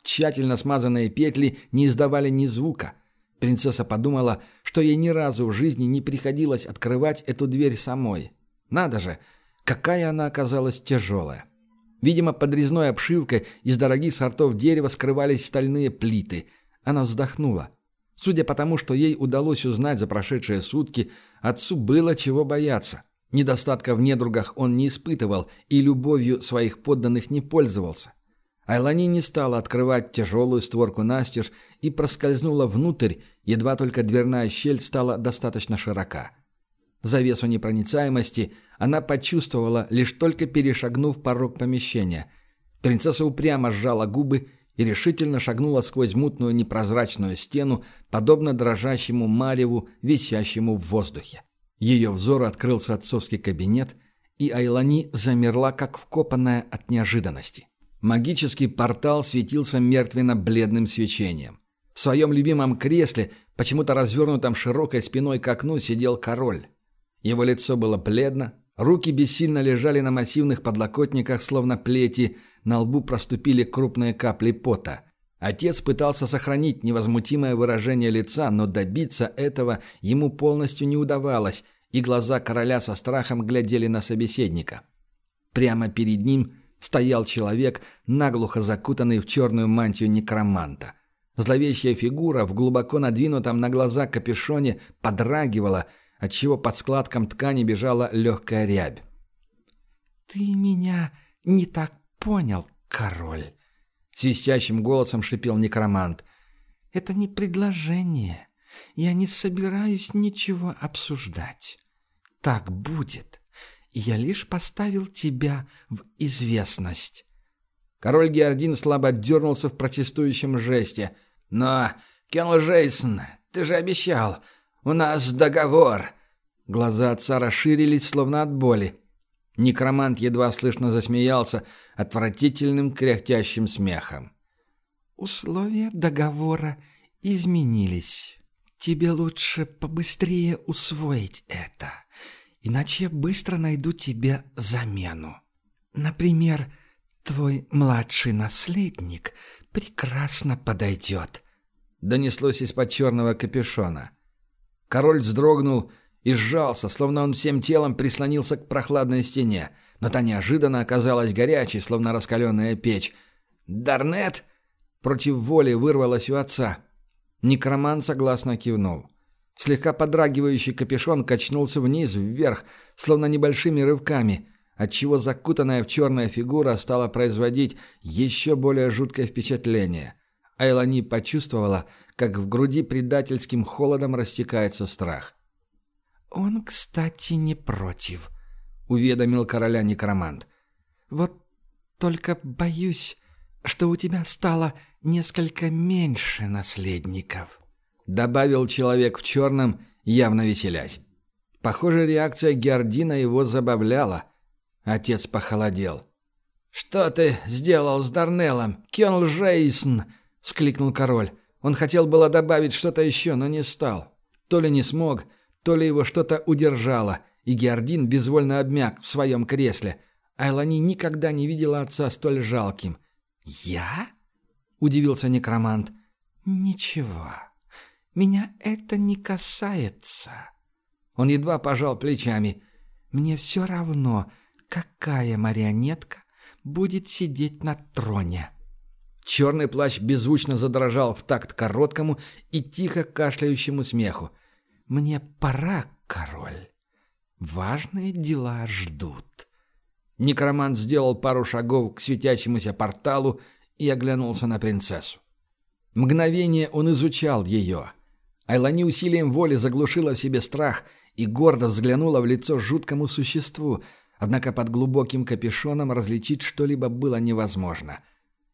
S1: Тщательно смазанные петли не издавали ни звука. Принцесса подумала, что ей ни разу в жизни не приходилось открывать эту дверь самой. Надо же, какая она оказалась тяжелая. Видимо, под резной обшивкой из дорогих сортов дерева скрывались стальные плиты. Она вздохнула. Судя по тому, что ей удалось узнать за прошедшие сутки, отцу было чего бояться. Недостатка в недругах он не испытывал и любовью своих подданных не пользовался. Айлани не стала открывать тяжелую створку настежь и проскользнула внутрь, едва только дверная щель стала достаточно широка. Завесу непроницаемости она почувствовала, лишь только перешагнув порог помещения. Принцесса упрямо сжала губы и решительно шагнула сквозь мутную непрозрачную стену, подобно дрожащему мареву, висящему в воздухе. Ее взору открылся отцовский кабинет, и Айлани замерла, как вкопанная от неожиданности. Магический портал светился мертвенно-бледным свечением. В своем любимом кресле, почему-то развернутом широкой спиной к окну, сидел король. Его лицо было бледно, руки бессильно лежали на массивных подлокотниках, словно плети, на лбу проступили крупные капли пота. Отец пытался сохранить невозмутимое выражение лица, но добиться этого ему полностью не удавалось, и глаза короля со страхом глядели на собеседника. Прямо перед ним стоял человек, наглухо закутанный в черную мантию некроманта. Зловещая фигура в глубоко надвинутом на глаза капюшоне подрагивала, отчего под складком ткани бежала легкая рябь.
S2: «Ты меня не так понял, король», — свистящим голосом шипел некромант. «Это не предложение. Я не собираюсь ничего обсуждать. Так будет. Я лишь поставил тебя в известность».
S1: Король Геордин слабо дернулся в протестующем жесте. «Но, Кенл Джейсон, ты же обещал. У нас договор». Глаза отца расширились, словно от боли. Некромант едва слышно засмеялся отвратительным кряхтящим смехом.
S2: «Условия договора изменились. Тебе лучше побыстрее усвоить это, иначе я быстро найду тебе замену. Например, твой младший наследник прекрасно подойдет», — донеслось из-под черного капюшона.
S1: Король вздрогнул и сжался, словно он всем телом прислонился к прохладной стене, но та неожиданно оказалась горячей, словно раскаленная печь. «Дарнет?» Против воли вырвалось у отца. Некромант согласно кивнул. Слегка подрагивающий капюшон качнулся вниз, вверх, словно небольшими рывками, отчего закутанная в черная фигура стала производить еще более жуткое впечатление. Айлани почувствовала, как в груди предательским холодом растекается страх.
S2: «Он, кстати, не против»,
S1: — уведомил короля некромант.
S2: «Вот только боюсь, что у тебя стало несколько меньше наследников»,
S1: — добавил человек в черном, явно веселясь. Похоже, реакция Геордина его забавляла. Отец похолодел. «Что ты сделал с Дарнеллом, Кенл Джейсон?» — скликнул король. Он хотел было добавить что-то еще, но не стал. То ли не смог, то ли его что-то удержало, и Геордин безвольно обмяк в своем кресле. Айлани никогда не видела отца столь жалким.
S2: «Я?» — удивился некромант. «Ничего, меня это не касается».
S1: Он едва пожал плечами.
S2: «Мне все равно, какая марионетка будет сидеть на троне».
S1: Черный плащ беззвучно задрожал в такт короткому и тихо кашляющему смеху.
S2: «Мне пора, король. Важные дела ждут».
S1: Некромант сделал пару шагов к светящемуся порталу и оглянулся на принцессу. Мгновение он изучал ее. Айлани усилием воли заглушила в себе страх и гордо взглянула в лицо жуткому существу, однако под глубоким капюшоном различить что-либо было невозможно.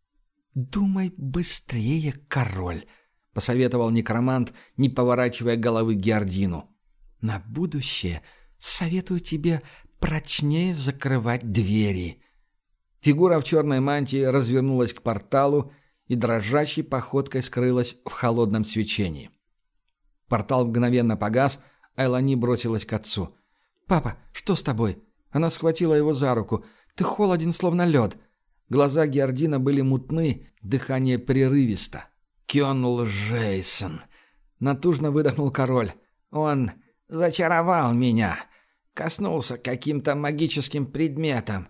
S2: «Думай быстрее, король», — посоветовал
S1: некромант, не поворачивая головы к Геордину.
S2: «На будущее советую тебе прочнее закрывать двери».
S1: Фигура в черной мантии развернулась к порталу и дрожащей походкой скрылась в холодном свечении. Портал мгновенно погас, Айлани бросилась к отцу.
S2: «Папа, что с тобой?» Она схватила его за руку. «Ты холоден, словно лед».
S1: Глаза Геордина были мутны, дыхание прерывисто. «Кёнул Джейсон!» — натужно выдохнул король. «Он зачаровал меня, коснулся каким-то магическим предметом.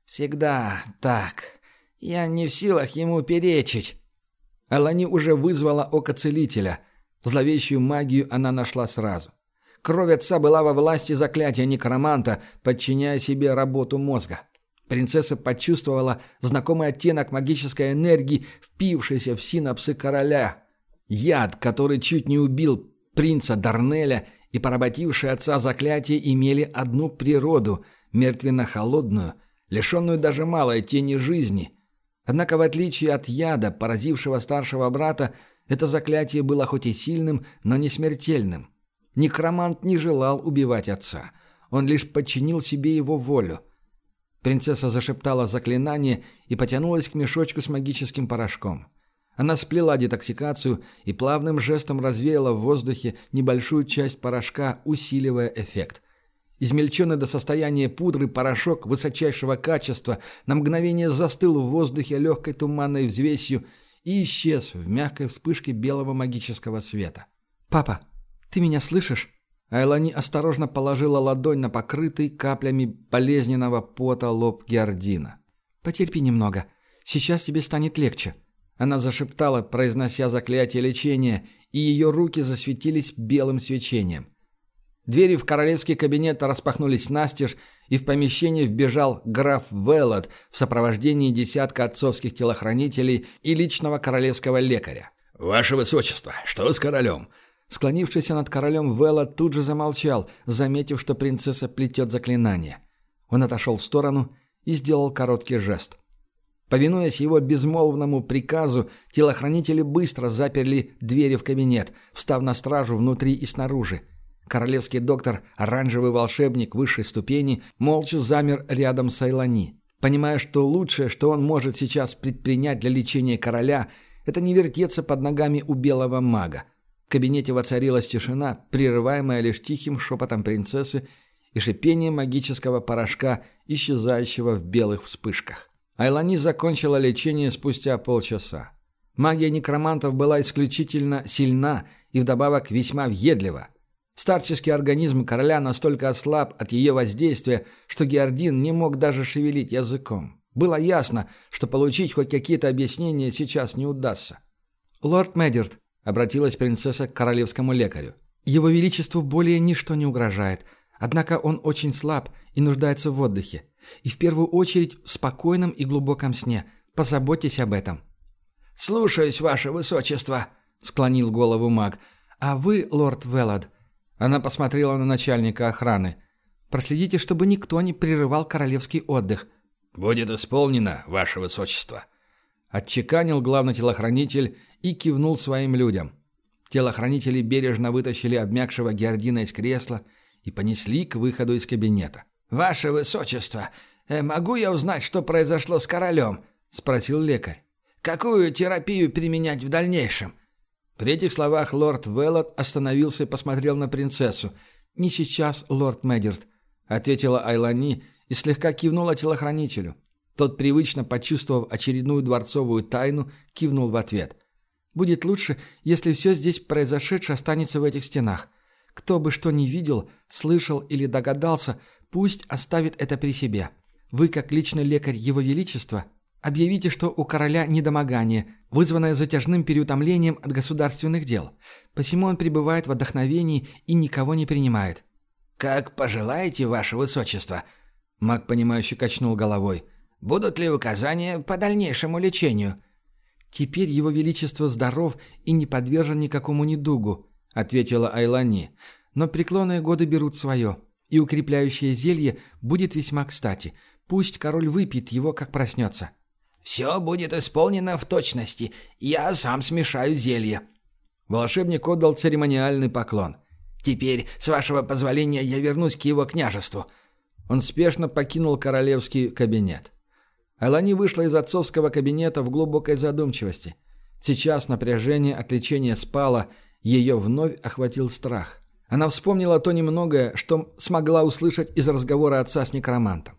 S1: Всегда так. Я не в силах ему перечить». Айлани уже вызвала око целителя. Зловещую магию она нашла сразу. Кровь отца была во власти заклятия некроманта, подчиняя себе работу мозга. Принцесса почувствовала знакомый оттенок магической энергии, впившийся в синапсы короля. Яд, который чуть не убил принца Дарнеля, и поработившие отца заклятие имели одну природу – мертвенно-холодную, лишенную даже малой тени жизни. Однако, в отличие от яда, поразившего старшего брата, это заклятие было хоть и сильным, но не смертельным. Некромант не желал убивать отца. Он лишь подчинил себе его волю. Принцесса зашептала заклинание и потянулась к мешочку с магическим порошком. Она сплела детоксикацию и плавным жестом развеяла в воздухе небольшую часть порошка, усиливая эффект. Измельченный до состояния пудры порошок высочайшего качества на мгновение застыл в воздухе легкой туманной взвесью и исчез в мягкой вспышке белого магического света. «Папа, ты меня слышишь?» Айлани осторожно положила ладонь на покрытый каплями болезненного пота лоб Геордина. «Потерпи немного. Сейчас тебе станет легче». Она зашептала, произнося заклятие лечения, и ее руки засветились белым свечением. Двери в королевский кабинет распахнулись настежь, и в помещение вбежал граф Веллот в сопровождении десятка отцовских телохранителей и личного королевского лекаря.
S3: «Ваше высочество, что с королем?»
S1: Склонившийся над королем Велла тут же замолчал, заметив, что принцесса плетет заклинание. Он отошел в сторону и сделал короткий жест. Повинуясь его безмолвному приказу, телохранители быстро заперли двери в кабинет, встав на стражу внутри и снаружи. Королевский доктор, оранжевый волшебник высшей ступени, молча замер рядом с Айлани, понимая, что лучшее, что он может сейчас предпринять для лечения короля, это не вертеться под ногами у белого мага. В кабинете воцарилась тишина, прерываемая лишь тихим шепотом принцессы и шипением магического порошка, исчезающего в белых вспышках. Айлани закончила лечение спустя полчаса. Магия некромантов была исключительно сильна и вдобавок весьма въедлива. Старческий организм короля настолько ослаб от ее воздействия, что Геордин не мог даже шевелить языком. Было ясно, что получить хоть какие-то объяснения сейчас не удастся. «Лорд Медерт», — обратилась принцесса к королевскому лекарю. «Его величеству более ничто не угрожает, однако он очень слаб и нуждается в отдыхе. И в первую очередь в спокойном и глубоком сне. Позаботьтесь об этом».
S2: «Слушаюсь, ваше высочество», — склонил голову маг.
S1: «А вы, лорд Веллот», — она посмотрела на начальника охраны, «проследите, чтобы никто не прерывал королевский отдых».
S3: «Будет исполнено, ваше высочество»,
S1: — отчеканил главный телохранитель и кивнул своим людям. Телохранители бережно вытащили обмякшего Геордина из кресла и понесли к выходу из кабинета.
S2: «Ваше высочество, э, могу я узнать, что произошло с королем?» — спросил лекарь. «Какую терапию применять в дальнейшем?»
S1: При этих словах лорд Веллот остановился и посмотрел на принцессу. «Не сейчас, лорд Медерт», — ответила Айлани и слегка кивнула телохранителю. Тот, привычно почувствовав очередную дворцовую тайну, кивнул в ответ. «Будет лучше, если все здесь произошедшее останется в этих стенах. Кто бы что ни видел, слышал или догадался, пусть оставит это при себе. Вы, как личный лекарь Его Величества, объявите, что у короля недомогание, вызванное затяжным переутомлением от государственных дел. Посему он пребывает в отдохновении и никого не принимает».
S2: «Как пожелаете, ваше высочество», —
S1: маг, понимающе качнул головой.
S2: «Будут ли указания по дальнейшему лечению?»
S1: «Теперь его величество здоров и не подвержен никакому недугу», — ответила Айлани. «Но преклонные годы берут свое, и укрепляющее зелье будет весьма кстати. Пусть король выпьет его, как проснется».
S2: «Все будет исполнено в точности. Я сам смешаю зелье».
S1: Волшебник отдал церемониальный поклон.
S2: «Теперь, с вашего позволения, я вернусь к его княжеству».
S1: Он спешно покинул королевский кабинет. Айлани вышла из отцовского кабинета в глубокой задумчивости. Сейчас напряжение от лечения спало, ее вновь охватил страх. Она вспомнила то немногое, что смогла услышать из разговора отца с некромантом.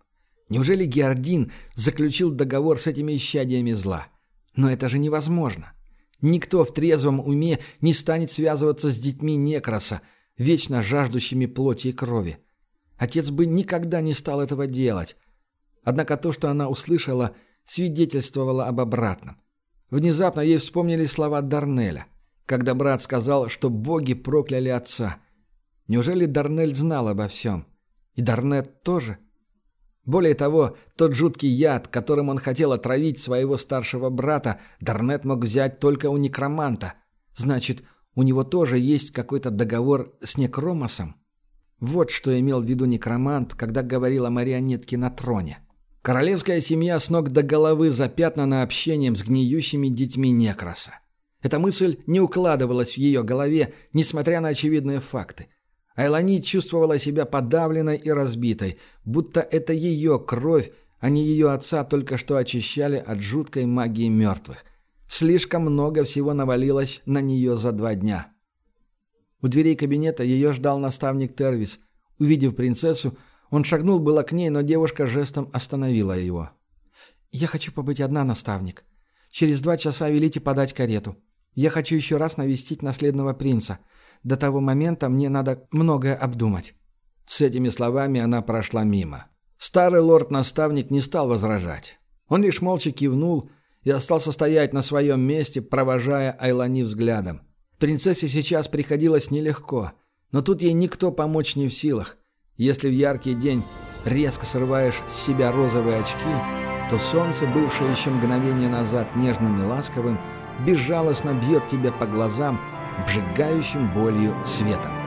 S1: Неужели Геордин заключил договор с этими исчадиями зла? Но это же невозможно. Никто в трезвом уме не станет связываться с детьми Некроса, вечно жаждущими плоти и крови. Отец бы никогда не стал этого делать. Однако то, что она услышала, свидетельствовало об обратном. Внезапно ей вспомнились слова Дарнеля, когда брат сказал, что боги прокляли отца. Неужели Дарнель знал обо всем? И Дарнет тоже? Более того, тот жуткий яд, которым он хотел отравить своего старшего брата, Дарнет мог взять только у некроманта. Значит, у него тоже есть какой-то договор с Некромосом? Вот что имел в виду некромант, когда говорил о марионетке на троне. Королевская семья с ног до головы запятнана общением с гниющими детьми Некроса. Эта мысль не укладывалась в ее голове, несмотря на очевидные факты. Айлани чувствовала себя подавленной и разбитой, будто это ее кровь, а не ее отца только что очищали от жуткой магии мертвых. Слишком много всего навалилось на нее за два дня. У дверей кабинета ее ждал наставник Тервис. Увидев принцессу, он шагнул было к ней, но девушка жестом остановила его. «Я хочу побыть одна, наставник. Через два часа велите подать карету. Я хочу еще раз навестить наследного принца. До того момента мне надо многое обдумать». С этими словами она прошла мимо. Старый лорд-наставник не стал возражать. Он лишь молча кивнул и остался стоять на своем месте, провожая Айлани взглядом. Принцессе сейчас приходилось нелегко, но тут ей никто помочь не в силах. Если в яркий день резко срываешь с себя розовые очки, то солнце, бывшее еще мгновение назад нежным и ласковым, безжалостно бьет тебя по глазам, обжигающим болью светом.